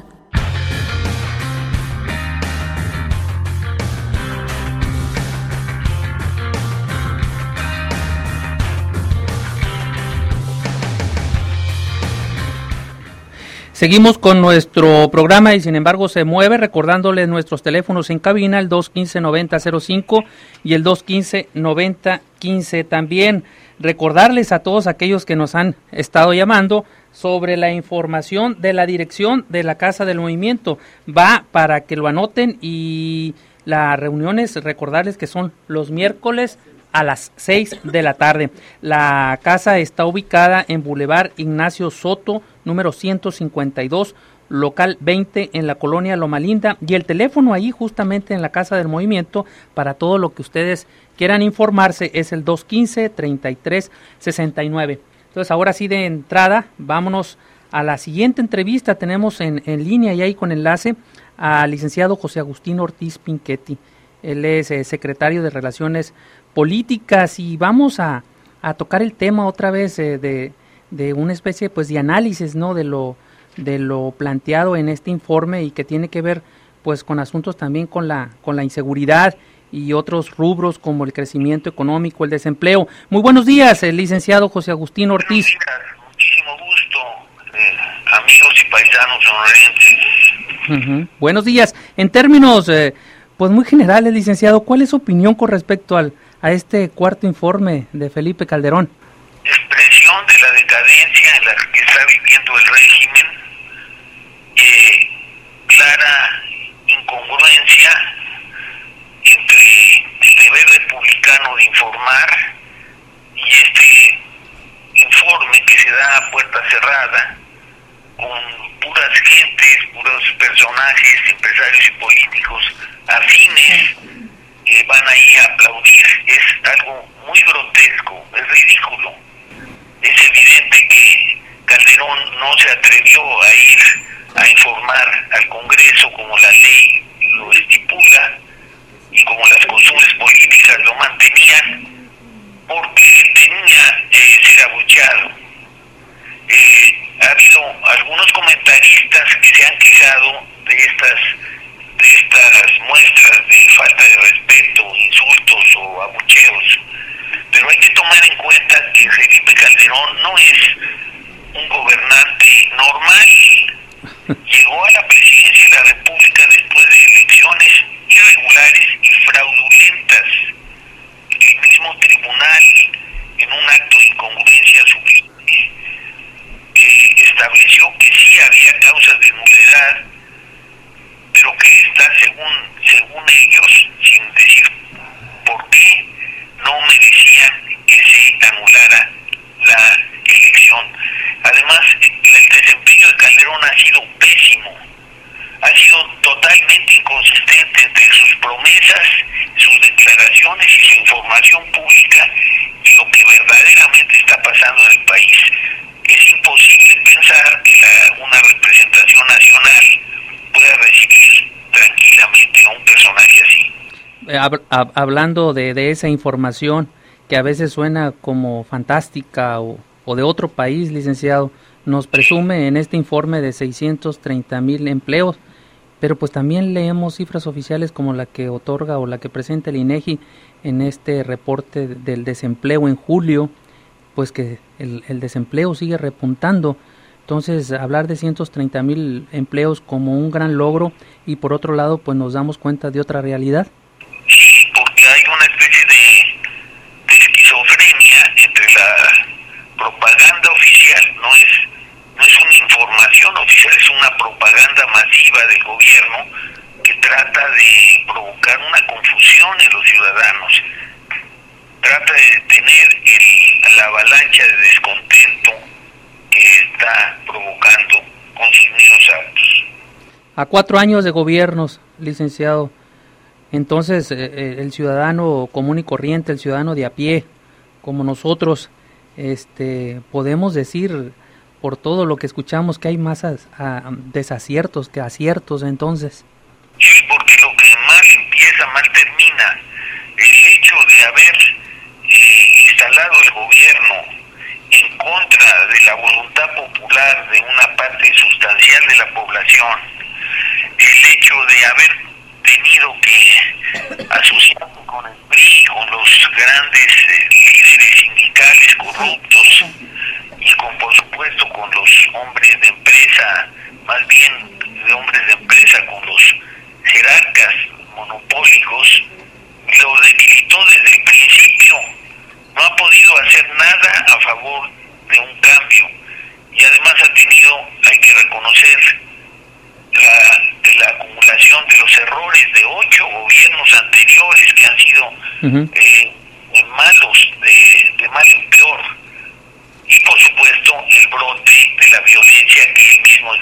Seguimos con nuestro programa y sin embargo se mueve, recordándoles nuestros teléfonos en cabina, el 215-9005 y el 215-9015 también. Recordarles a todos aquellos que nos han estado llamando sobre la información de la dirección de la Casa del Movimiento. Va para que lo anoten y las reuniones, recordarles que son los miércoles a las 6 de la tarde. La casa está ubicada en Boulevard Ignacio Soto, número 152, local 20 en la colonia Loma Linda, y el teléfono ahí justamente en la Casa del Movimiento para todo lo que ustedes quieran informarse es el 215-3369. Entonces ahora sí, de entrada vámonos a la siguiente entrevista. Tenemos en línea y ahí con enlace al licenciado José Agustín Ortiz Pinchetti. Él es secretario de Relaciones Políticas, y vamos a tocar el tema otra vez de una especie pues de análisis, ¿no?, de lo planteado en este informe, y que tiene que ver pues con asuntos también con la inseguridad y otros rubros como el crecimiento económico, el desempleo. Muy buenos días, licenciado José Agustín Ortiz. Muchísimo gusto, amigos y paisanos sonorenses. Buenos días. En términos pues muy generales, licenciado, ¿cuál es su opinión con respecto a este cuarto informe de Felipe Calderón? Expresión de la decadencia en la que está viviendo el régimen, clara incongruencia entre el deber republicano de informar y este informe que se da a puerta cerrada, con puras gentes, puros personajes, empresarios y políticos afines que van ahí a aplaudir. Es algo muy grotesco, es ridículo. Es evidente que Calderón no se atrevió a ir a informar al Congreso como la ley lo estipula y como las costumbres políticas lo mantenían, porque temía ser abucheado. Ha habido algunos comentaristas que se han quejado de estas muestras de falta de respeto, insultos o abucheos, pero hay que tomar en cuenta que Felipe Calderón no es un gobernante normal. Llegó a la presidencia de la República después de elecciones irregulares y fraudulentas. El mismo tribunal, en un acto de incongruencia sublime, estableció que sí había causas de nulidad, pero que esta, según ellos, sin decir por qué, no merecía que se anulara la elección. Además, el desempeño de Calderón ha sido pésimo, ha sido totalmente inconsistente entre sus promesas, sus declaraciones y su información pública y lo que verdaderamente está pasando en el país. Es imposible pensar que una representación nacional pueda recibir tranquilamente a un personaje así. Hablando de esa información que a veces suena como fantástica o de otro país, licenciado, nos presume en este informe de 630,000 empleos, pero pues también leemos cifras oficiales como la que otorga o la que presenta el INEGI en este reporte del desempleo en julio, pues que el desempleo sigue repuntando. Entonces, hablar de 130,000 empleos como un gran logro, y por otro lado, pues nos damos cuenta de otra realidad. Sí, porque hay una especie de esquizofrenia entre la propaganda oficial, no es una información oficial, es una propaganda masiva del gobierno que trata de provocar una confusión en los ciudadanos, trata de detener la avalancha de descontento que está provocando con sus mismos actos. A 4 años de gobiernos, licenciado, entonces el ciudadano común y corriente, el ciudadano de a pie, como nosotros, podemos decir por todo lo que escuchamos que hay más desaciertos que aciertos. Entonces sí, porque lo que mal empieza mal termina. El hecho de haber instalado el gobierno en contra de la voluntad popular de una parte sustancial de la población, el hecho de haber tenido que asociarse con el PRI, con los grandes líderes sindicales corruptos y por supuesto con los hombres de empresa, más bien de hombres de empresa, con los jerarcas monopólicos, lo debilitó desde el principio. No ha podido hacer nada a favor de un cambio, y además ha tenido, hay que reconocer, la acumulación de los errores de 8 gobiernos anteriores que han sido malos, de mal en peor, y por supuesto el brote de la violencia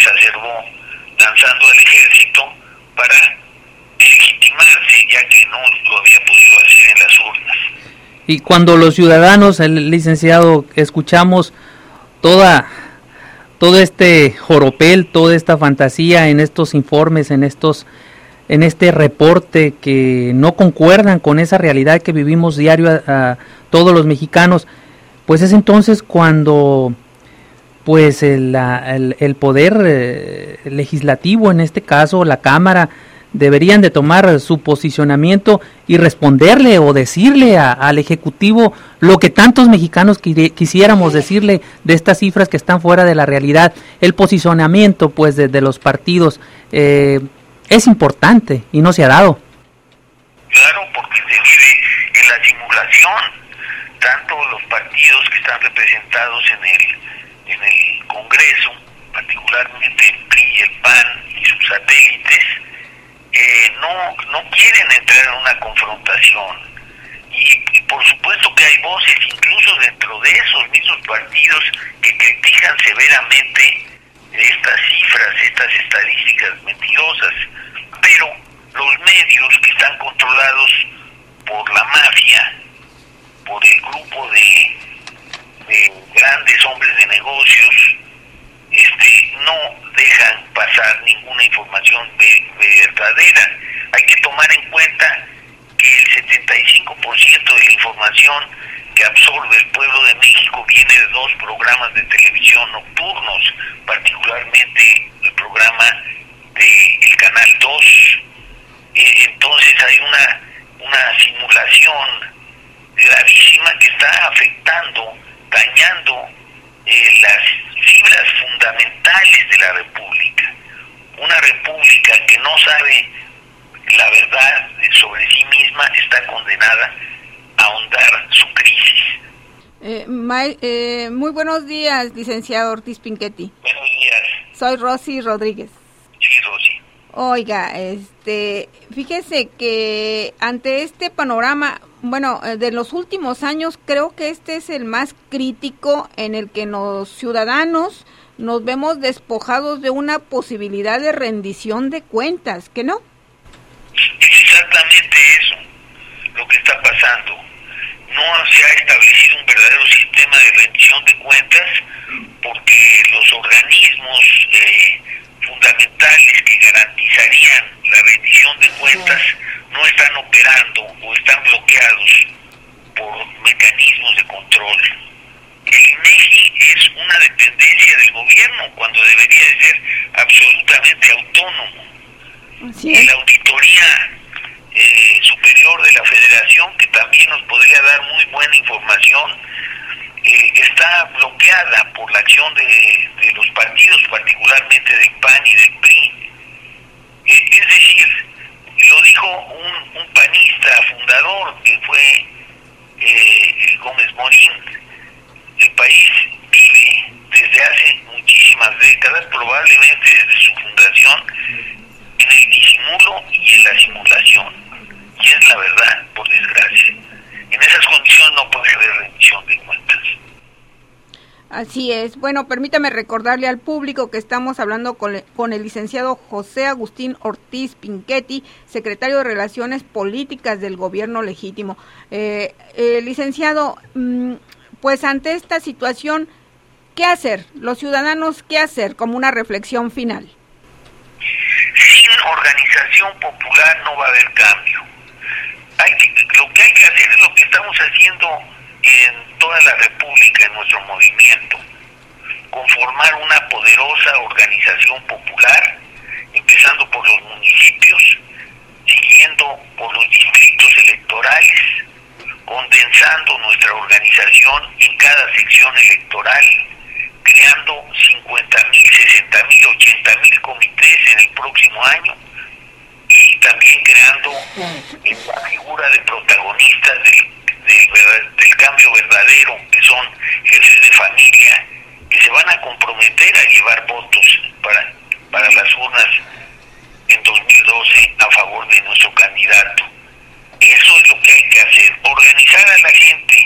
exacerbó lanzando al ejército para legitimarse, ya que no lo había podido hacer en las urnas. Y cuando los ciudadanos, el licenciado, escuchamos todo este joropel, toda esta fantasía en estos informes, en este reporte que no concuerdan con esa realidad que vivimos diario a todos los mexicanos, pues es entonces cuando pues el poder legislativo, en este caso la Cámara, deberían de tomar su posicionamiento y responderle o decirle al Ejecutivo lo que tantos mexicanos quisiéramos decirle de estas cifras que están fuera de la realidad. El posicionamiento pues de los partidos es importante y no se ha dado. Claro, porque se vive en la simulación, tanto los partidos que están representados en el Congreso, particularmente el PRI y el PAN y sus satélites, no quieren entrar en una confrontación. Y por supuesto que hay voces, incluso dentro de esos mismos partidos, que critican severamente estas cifras, estas estadísticas mentirosas, pero los medios que están controlados por la mafia, por el grupo de grandes hombres de negocios, no dejan pasar ninguna información verdadera. Hay que tomar en cuenta que el 75% de la información que absorbe el pueblo de México viene de 2 programas de televisión nocturnos, particularmente el programa del Canal 2. Entonces hay una simulación gravísima que está afectando, dañando las fibras fundamentales de la República. Una República que no sabe la verdad sobre sí misma está condenada a ahondar su crisis. Muy buenos días, licenciado Ortiz Pinchetti. Buenos días. Soy Rosy Rodríguez. Sí, Rosy. Oiga, fíjese que ante este panorama, de los últimos años, creo que este es el más crítico, en el que los ciudadanos nos vemos despojados de una posibilidad de rendición de cuentas, ¿que no? Es exactamente eso lo que está pasando. No se ha establecido un verdadero sistema de rendición de cuentas porque los organismos fundamentales que garantizarían la rendición de cuentas no están operando o están bloqueados por mecanismos de control. El INEGI es una dependencia del gobierno cuando debería de ser absolutamente autónomo. Y la Auditoría Superior de la Federación, que también nos podría dar muy buena información, está bloqueada por la acción de los partidos, particularmente del PAN y del PRI. Es decir, lo dijo un panista fundador, que fue Gómez Morín. El país vive desde hace muchísimas décadas, probablemente desde su fundación, en el disimulo y en la simulación. Y es la verdad, por desgracia. En esas condiciones no puede haber rendición de cuentas. Así es. Bueno, permítame recordarle al público que estamos hablando con el licenciado José Agustín Ortiz Pinchetti, secretario de Relaciones Políticas del Gobierno Legítimo. Licenciado, pues ante esta situación, ¿qué hacer? Los ciudadanos, ¿qué hacer? Como una reflexión final. Sin organización popular no va a haber cambio. Lo que hay que hacer es lo que estamos haciendo en toda la República, en nuestro movimiento: conformar una poderosa organización popular, empezando por los municipios, siguiendo por los distritos electorales, condensando nuestra organización en cada sección electoral, creando 50,000, 60,000, 80,000 comités en el próximo año, y también creando la figura de protagonistas del cambio verdadero, que son jefes de familia, que se van a comprometer a llevar votos para las urnas en 2012 a favor de nuestro candidato. Eso es lo que hay que hacer: organizar a la gente,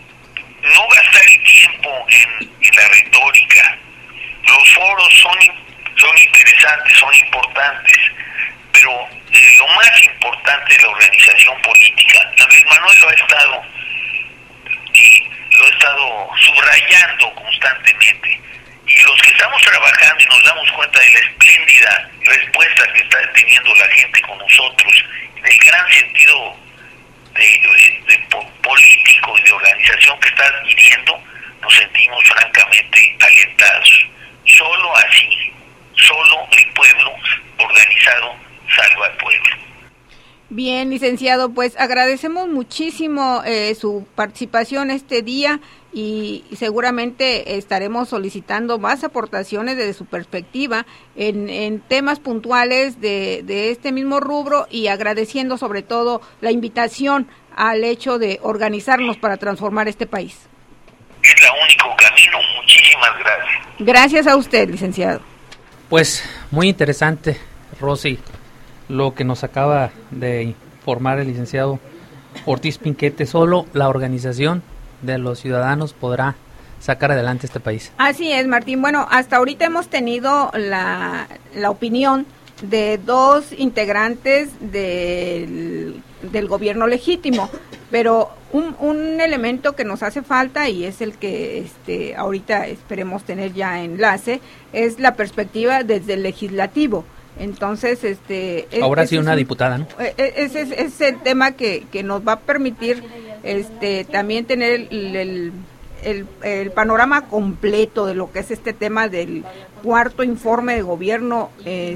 no gastar el tiempo en la retórica. Los foros son interesantes, son importantes, pero lo más importante es la organización política. Andrés Manuel lo ha estado subrayando constantemente, y los que estamos trabajando y nos damos cuenta de la espléndida respuesta que está teniendo la gente con nosotros, del gran sentido de político y de organización que está adquiriendo, nos sentimos francamente alentados. Solo así, solo el pueblo organizado salva al pueblo. Bien, licenciado, pues agradecemos muchísimo su participación este día y seguramente estaremos solicitando más aportaciones desde su perspectiva en temas puntuales de este mismo rubro, y agradeciendo sobre todo la invitación al hecho de organizarnos para transformar este país. Es el único camino. Muchísimas gracias. Gracias a usted, licenciado. Pues muy interesante, Rosy, lo que nos acaba de informar el licenciado Ortiz Pinquete. Solo la organización de los ciudadanos podrá sacar adelante este país. Así es, Martín. Bueno, hasta ahorita hemos tenido la opinión de dos integrantes del gobierno legítimo, pero un elemento que nos hace falta, y es el que ahorita esperemos tener ya enlace, es la perspectiva desde el legislativo. Entonces, ahora sí una diputada, ¿no? Ese es el tema que nos va a permitir también tener el panorama completo de lo que es este tema del cuarto informe de gobierno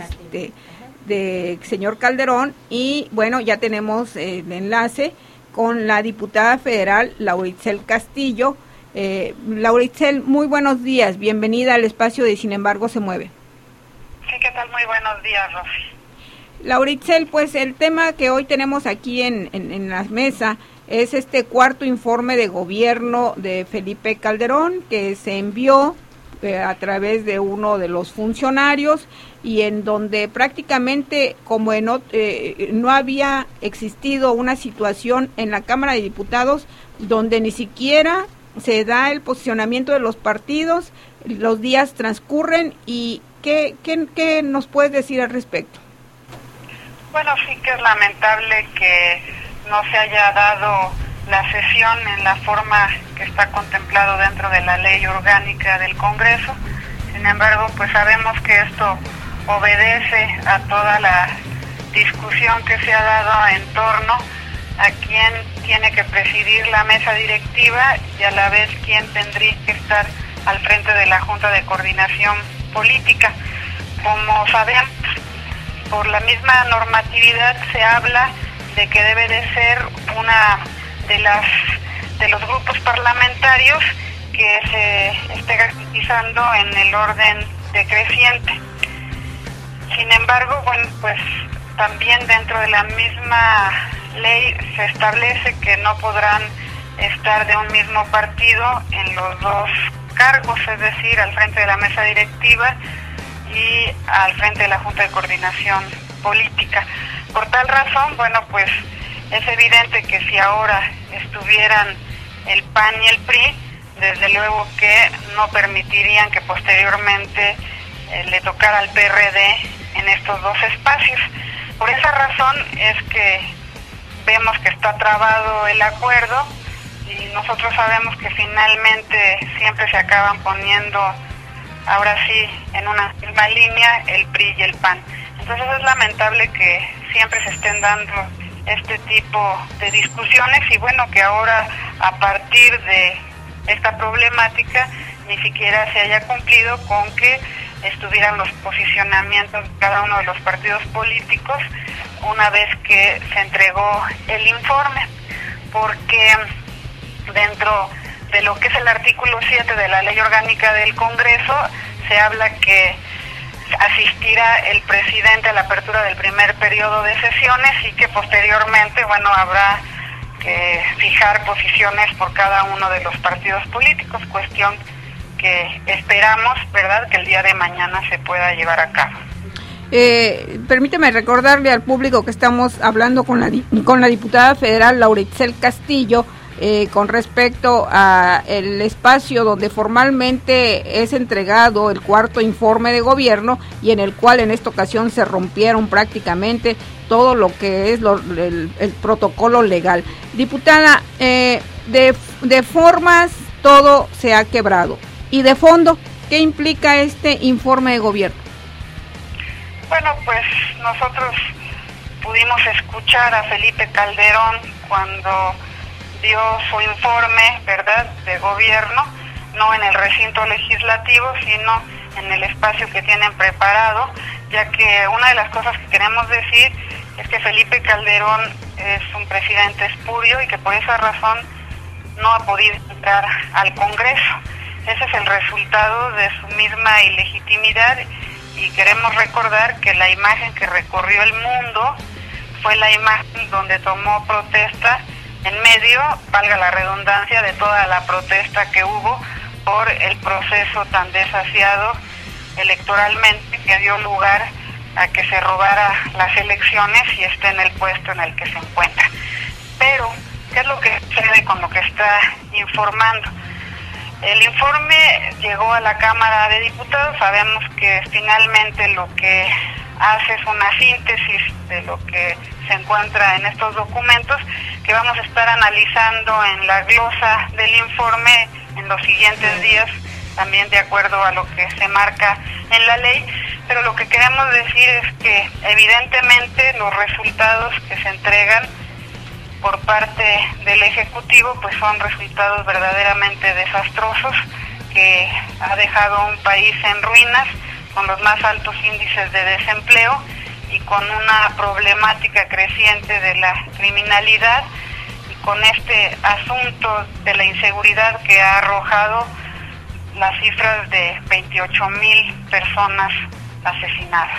de señor Calderón. Y bueno, ya tenemos el enlace con la diputada federal Lauritzel Castillo. Lauritzel, muy buenos días, bienvenida al espacio de Sin embargo se mueve. Sí, ¿qué tal? Muy buenos días, Rosy. Lauritzel, pues el tema que hoy tenemos aquí en la mesa es este cuarto informe de gobierno de Felipe Calderón, que se envió a través de uno de los funcionarios, y en donde prácticamente como no había existido una situación en la Cámara de Diputados donde ni siquiera se da el posicionamiento de los partidos, los días transcurren. ¿Y qué nos puedes decir al respecto? Bueno, sí que es lamentable que no se haya dado la sesión en la forma que está contemplado dentro de la ley orgánica del Congreso. Sin embargo, pues sabemos que esto obedece a toda la discusión que se ha dado en torno a quién tiene que presidir la mesa directiva y a la vez quién tendría que estar al frente de la Junta de Coordinación Política. Como sabemos, por la misma normatividad se habla de que debe de ser una de los grupos parlamentarios que se esté garantizando en el orden decreciente. Sin embargo, bueno, pues también dentro de la misma ley se establece que no podrán estar de un mismo partido en los dos cargos, es decir, al frente de la mesa directiva y al frente de la Junta de Coordinación Política. Por tal razón, bueno, pues es evidente que si ahora estuvieran el PAN y el PRI, desde luego que no permitirían que posteriormente le tocara al PRD en estos dos espacios. Por esa razón es que vemos que está trabado el acuerdo, y nosotros sabemos que finalmente siempre se acaban poniendo, ahora sí, en una misma línea el PRI y el PAN. Entonces es lamentable que siempre se estén dando este tipo de discusiones, y bueno, que ahora a partir de esta problemática ni siquiera se haya cumplido con que estuvieran los posicionamientos de cada uno de los partidos políticos una vez que se entregó el informe, porque dentro de lo que es el artículo 7 de la Ley Orgánica del Congreso se habla que asistirá el presidente a la apertura del primer periodo de sesiones y que posteriormente, bueno, habrá que fijar posiciones por cada uno de los partidos políticos, cuestión que esperamos, ¿verdad?, que el día de mañana se pueda llevar a cabo. Permíteme recordarle al público que estamos hablando con la diputada federal Lauritzel Castillo, con respecto a el espacio donde formalmente es entregado el cuarto informe de gobierno y en el cual en esta ocasión se rompieron prácticamente todo lo que es el protocolo legal. Diputada, de formas todo se ha quebrado. ¿Y de fondo qué implica este informe de gobierno? Bueno, pues nosotros pudimos escuchar a Felipe Calderón cuando dio su informe, ¿verdad?, de gobierno, no en el recinto legislativo, sino en el espacio que tienen preparado, ya que una de las cosas que queremos decir es que Felipe Calderón es un presidente espurio y que por esa razón no ha podido entrar al Congreso. Ese es el resultado de su misma ilegitimidad y queremos recordar que la imagen que recorrió el mundo fue la imagen donde tomó protesta en medio, valga la redundancia, de toda la protesta que hubo por el proceso tan desasiado electoralmente que dio lugar a que se robara las elecciones y esté en el puesto en el que se encuentra. Pero, ¿qué es lo que sucede con lo que está informando? El informe llegó a la Cámara de Diputados, sabemos que finalmente lo que hace es una síntesis de lo que se encuentra en estos documentos que vamos a estar analizando en la glosa del informe en los siguientes días, también de acuerdo a lo que se marca en la ley, pero lo que queremos decir es que evidentemente los resultados que se entregan por parte del Ejecutivo pues son resultados verdaderamente desastrosos que ha dejado un país en ruinas con los más altos índices de desempleo y con una problemática creciente de la criminalidad y con este asunto de la inseguridad que ha arrojado las cifras de 28,000 personas asesinadas.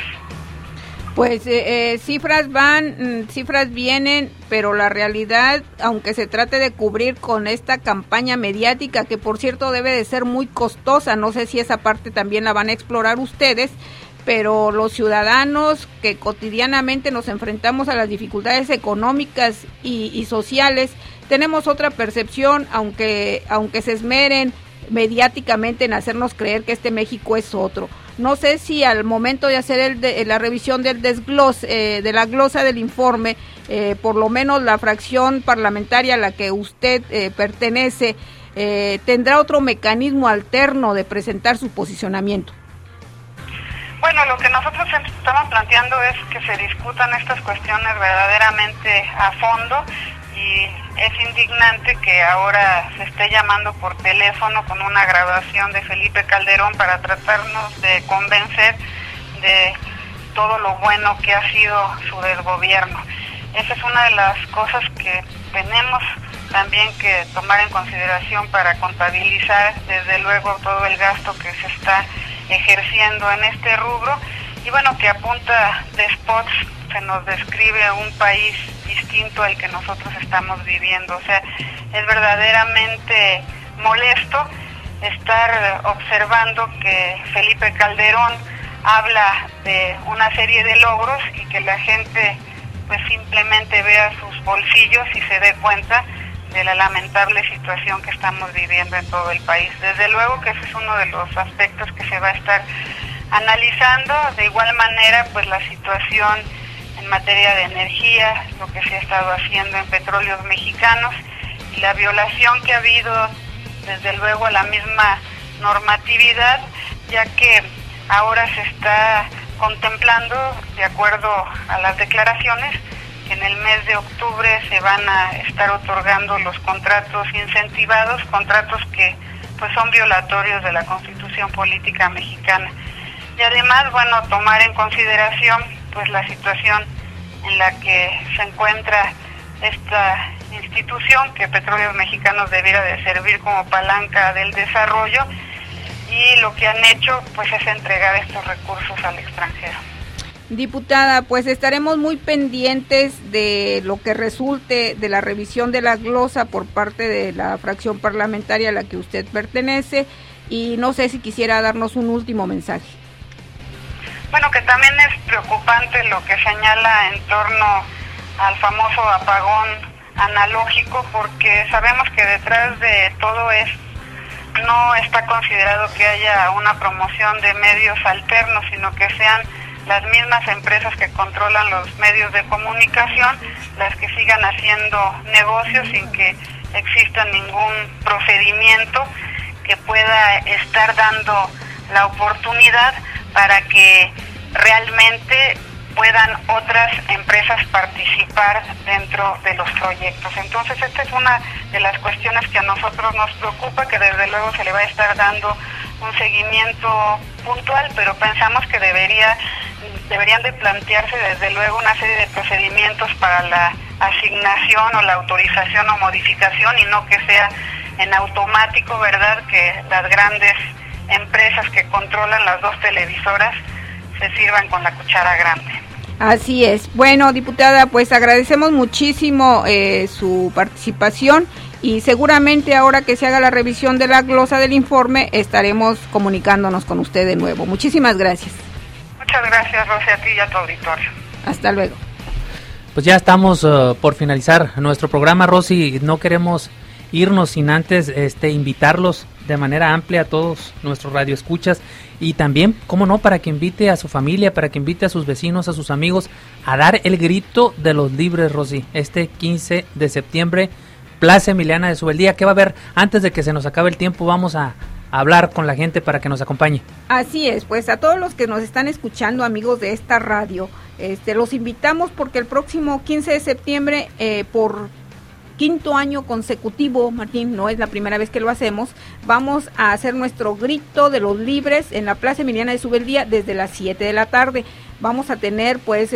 Pues cifras van, cifras vienen, pero la realidad, aunque se trate de cubrir con esta campaña mediática, que por cierto debe de ser muy costosa, no sé si esa parte también la van a explorar ustedes, pero los ciudadanos que cotidianamente nos enfrentamos a las dificultades económicas y sociales, tenemos otra percepción, aunque se esmeren mediáticamente en hacernos creer que este México es otro. No sé si al momento de hacer la revisión del desglose, de la glosa del informe, por lo menos la fracción parlamentaria a la que usted pertenece, tendrá otro mecanismo alterno de presentar su posicionamiento. Bueno, lo que nosotros estamos planteando es que se discutan estas cuestiones verdaderamente a fondo y es indignante que ahora se esté llamando por teléfono con una grabación de Felipe Calderón para tratarnos de convencer de todo lo bueno que ha sido su desgobierno. Esa es una de las cosas que tenemos también que tomar en consideración para contabilizar desde luego todo el gasto que se está ejerciendo en este rubro y bueno, que a punta de spots se nos describe un país distinto al que nosotros estamos viviendo. O sea, es verdaderamente molesto estar observando que Felipe Calderón habla de una serie de logros y que la gente pues simplemente vea sus bolsillos y se dé cuenta de la lamentable situación que estamos viviendo en todo el país. Desde luego que ese es uno de los aspectos que se va a estar analizando. De igual manera, pues la situación en materia de energía, lo que se ha estado haciendo en Petróleos Mexicanos y la violación que ha habido desde luego a la misma normatividad, ya que ahora se está contemplando, de acuerdo a las declaraciones, que en el mes de octubre se van a estar otorgando los contratos incentivados, contratos que pues son violatorios de la Constitución Política Mexicana. Y además, bueno, tomar en consideración pues la situación en la que se encuentra esta institución, que Petróleos Mexicanos debiera de servir como palanca del desarrollo, y lo que han hecho pues es entregar estos recursos al extranjero. Diputada, pues estaremos muy pendientes de lo que resulte de la revisión de la glosa por parte de la fracción parlamentaria a la que usted pertenece, y no sé si quisiera darnos un último mensaje. Bueno, que también es preocupante lo que señala en torno al famoso apagón analógico, porque sabemos que detrás de todo esto no está considerado que haya una promoción de medios alternos, sino que sean las mismas empresas que controlan los medios de comunicación las que sigan haciendo negocios sin que exista ningún procedimiento que pueda estar dando la oportunidad para que realmente puedan otras empresas participar dentro de los proyectos. Entonces, esta es una de las cuestiones que a nosotros nos preocupa, que desde luego se le va a estar dando un seguimiento puntual, pero pensamos que deberían de plantearse desde luego una serie de procedimientos para la asignación o la autorización o modificación, y no que sea en automático, ¿verdad?, que las grandes empresas que controlan las dos televisoras se sirvan con la cuchara grande. Así es. Bueno, diputada, pues agradecemos muchísimo su participación, y seguramente ahora que se haga la revisión de la glosa del informe estaremos comunicándonos con usted de nuevo. Muchísimas gracias. Muchas gracias, Rosy, a ti y a tu auditorio. Hasta luego. Pues ya estamos por finalizar nuestro programa, Rosy. No queremos irnos sin antes invitarlos de manera amplia a todos nuestros radioescuchas, y también, cómo no, para que invite a su familia, para que invite a sus vecinos, a sus amigos a dar el grito de los libres, Rosy, 15 de septiembre, Plaza Emiliana de Subeldía. ¿Qué va a haber? Antes de que se nos acabe el tiempo, vamos a hablar con la gente para que nos acompañe. Así es, pues a todos los que nos están escuchando, amigos de esta radio, los invitamos porque el próximo 15 de septiembre, por quinto año consecutivo, Martín, no es la primera vez que lo hacemos, vamos a hacer nuestro grito de los libres en la Plaza Emiliana de Subeldía desde las 7 de la tarde. Vamos a tener pues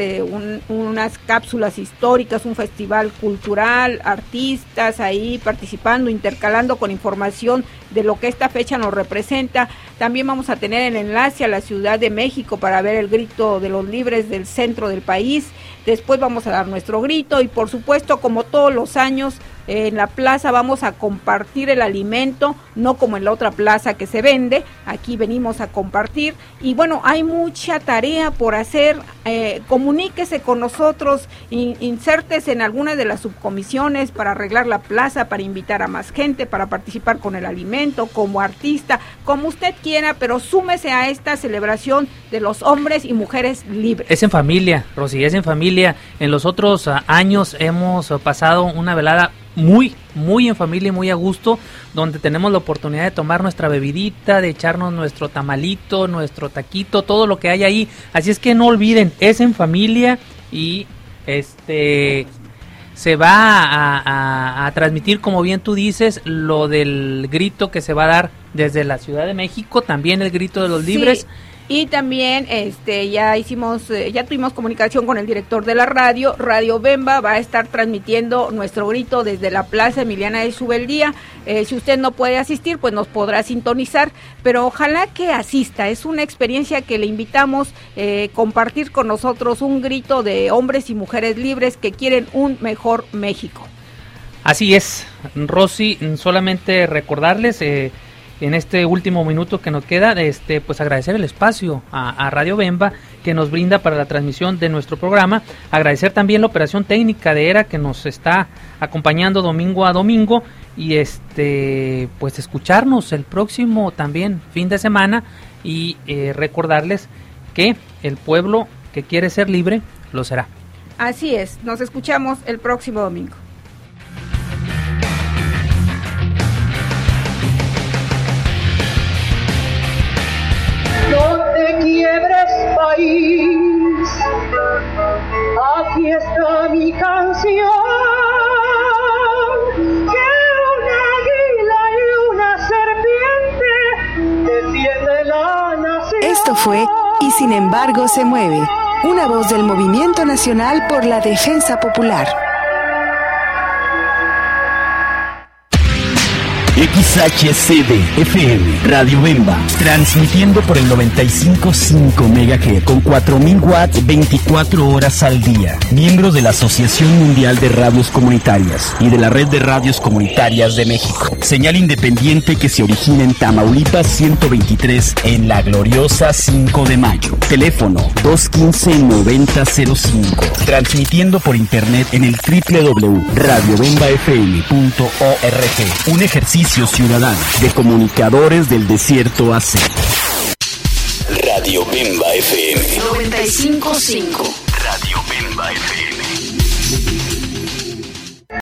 unas cápsulas históricas, un festival cultural, artistas ahí participando, intercalando con información de lo que esta fecha nos representa. También vamos a tener el enlace a la Ciudad de México para ver el grito de los libres del centro del país. Después vamos a dar nuestro grito y, por supuesto, como todos los años, en la plaza vamos a compartir el alimento, no como en la otra plaza que se vende. Aquí venimos a compartir y bueno, hay mucha tarea por hacer. Comuníquese con nosotros, insértese en alguna de las subcomisiones para arreglar la plaza, para invitar a más gente, para participar con el alimento, como artista, como usted quiera, pero súmese a esta celebración de los hombres y mujeres libres. Es en familia, Rosy, es en familia. En los otros años hemos pasado una velada muy en familia y muy a gusto, donde tenemos la oportunidad de tomar nuestra bebidita, de echarnos nuestro tamalito, nuestro taquito, todo lo que hay ahí. Así es que no olviden, es en familia y se va a transmitir, como bien tú dices, lo del grito que se va a dar desde la Ciudad de México, también el grito de los libres. Sí. Y también ya tuvimos comunicación con el director de la radio. Radio Bemba va a estar transmitiendo nuestro grito desde la Plaza Emiliana de Subeldía. Si usted no puede asistir, pues nos podrá sintonizar, pero ojalá que asista. Es una experiencia que le invitamos compartir con nosotros, un grito de hombres y mujeres libres que quieren un mejor México. Así es, Rosy, solamente recordarles en este último minuto que nos queda, pues agradecer el espacio a Radio Bemba que nos brinda para la transmisión de nuestro programa, agradecer también la operación técnica de ERA que nos está acompañando domingo a domingo y pues escucharnos el próximo también fin de semana y recordarles que el pueblo que quiere ser libre lo será. Así es, nos escuchamos el próximo domingo. No te quiebres, país, aquí está mi canción, que un águila y una serpiente defiende la nación. Esto fue Y sin embargo se mueve, una voz del Movimiento Nacional por la Defensa Popular. XHCD FM, Radio Bemba, transmitiendo por el 95.5 MHz con 4.000 watts 24 horas al día. Miembro de la Asociación Mundial de Radios Comunitarias y de la Red de Radios Comunitarias de México. Señal independiente que se origina en Tamaulipas 123 en la gloriosa 5 de Mayo. Teléfono 215-9005. Transmitiendo por internet en el www.radiobembafm.org. Un ejercicio ciudadano de comunicadores del desierto AC. Radio Bemba FM 95.5. Radio Bemba FM.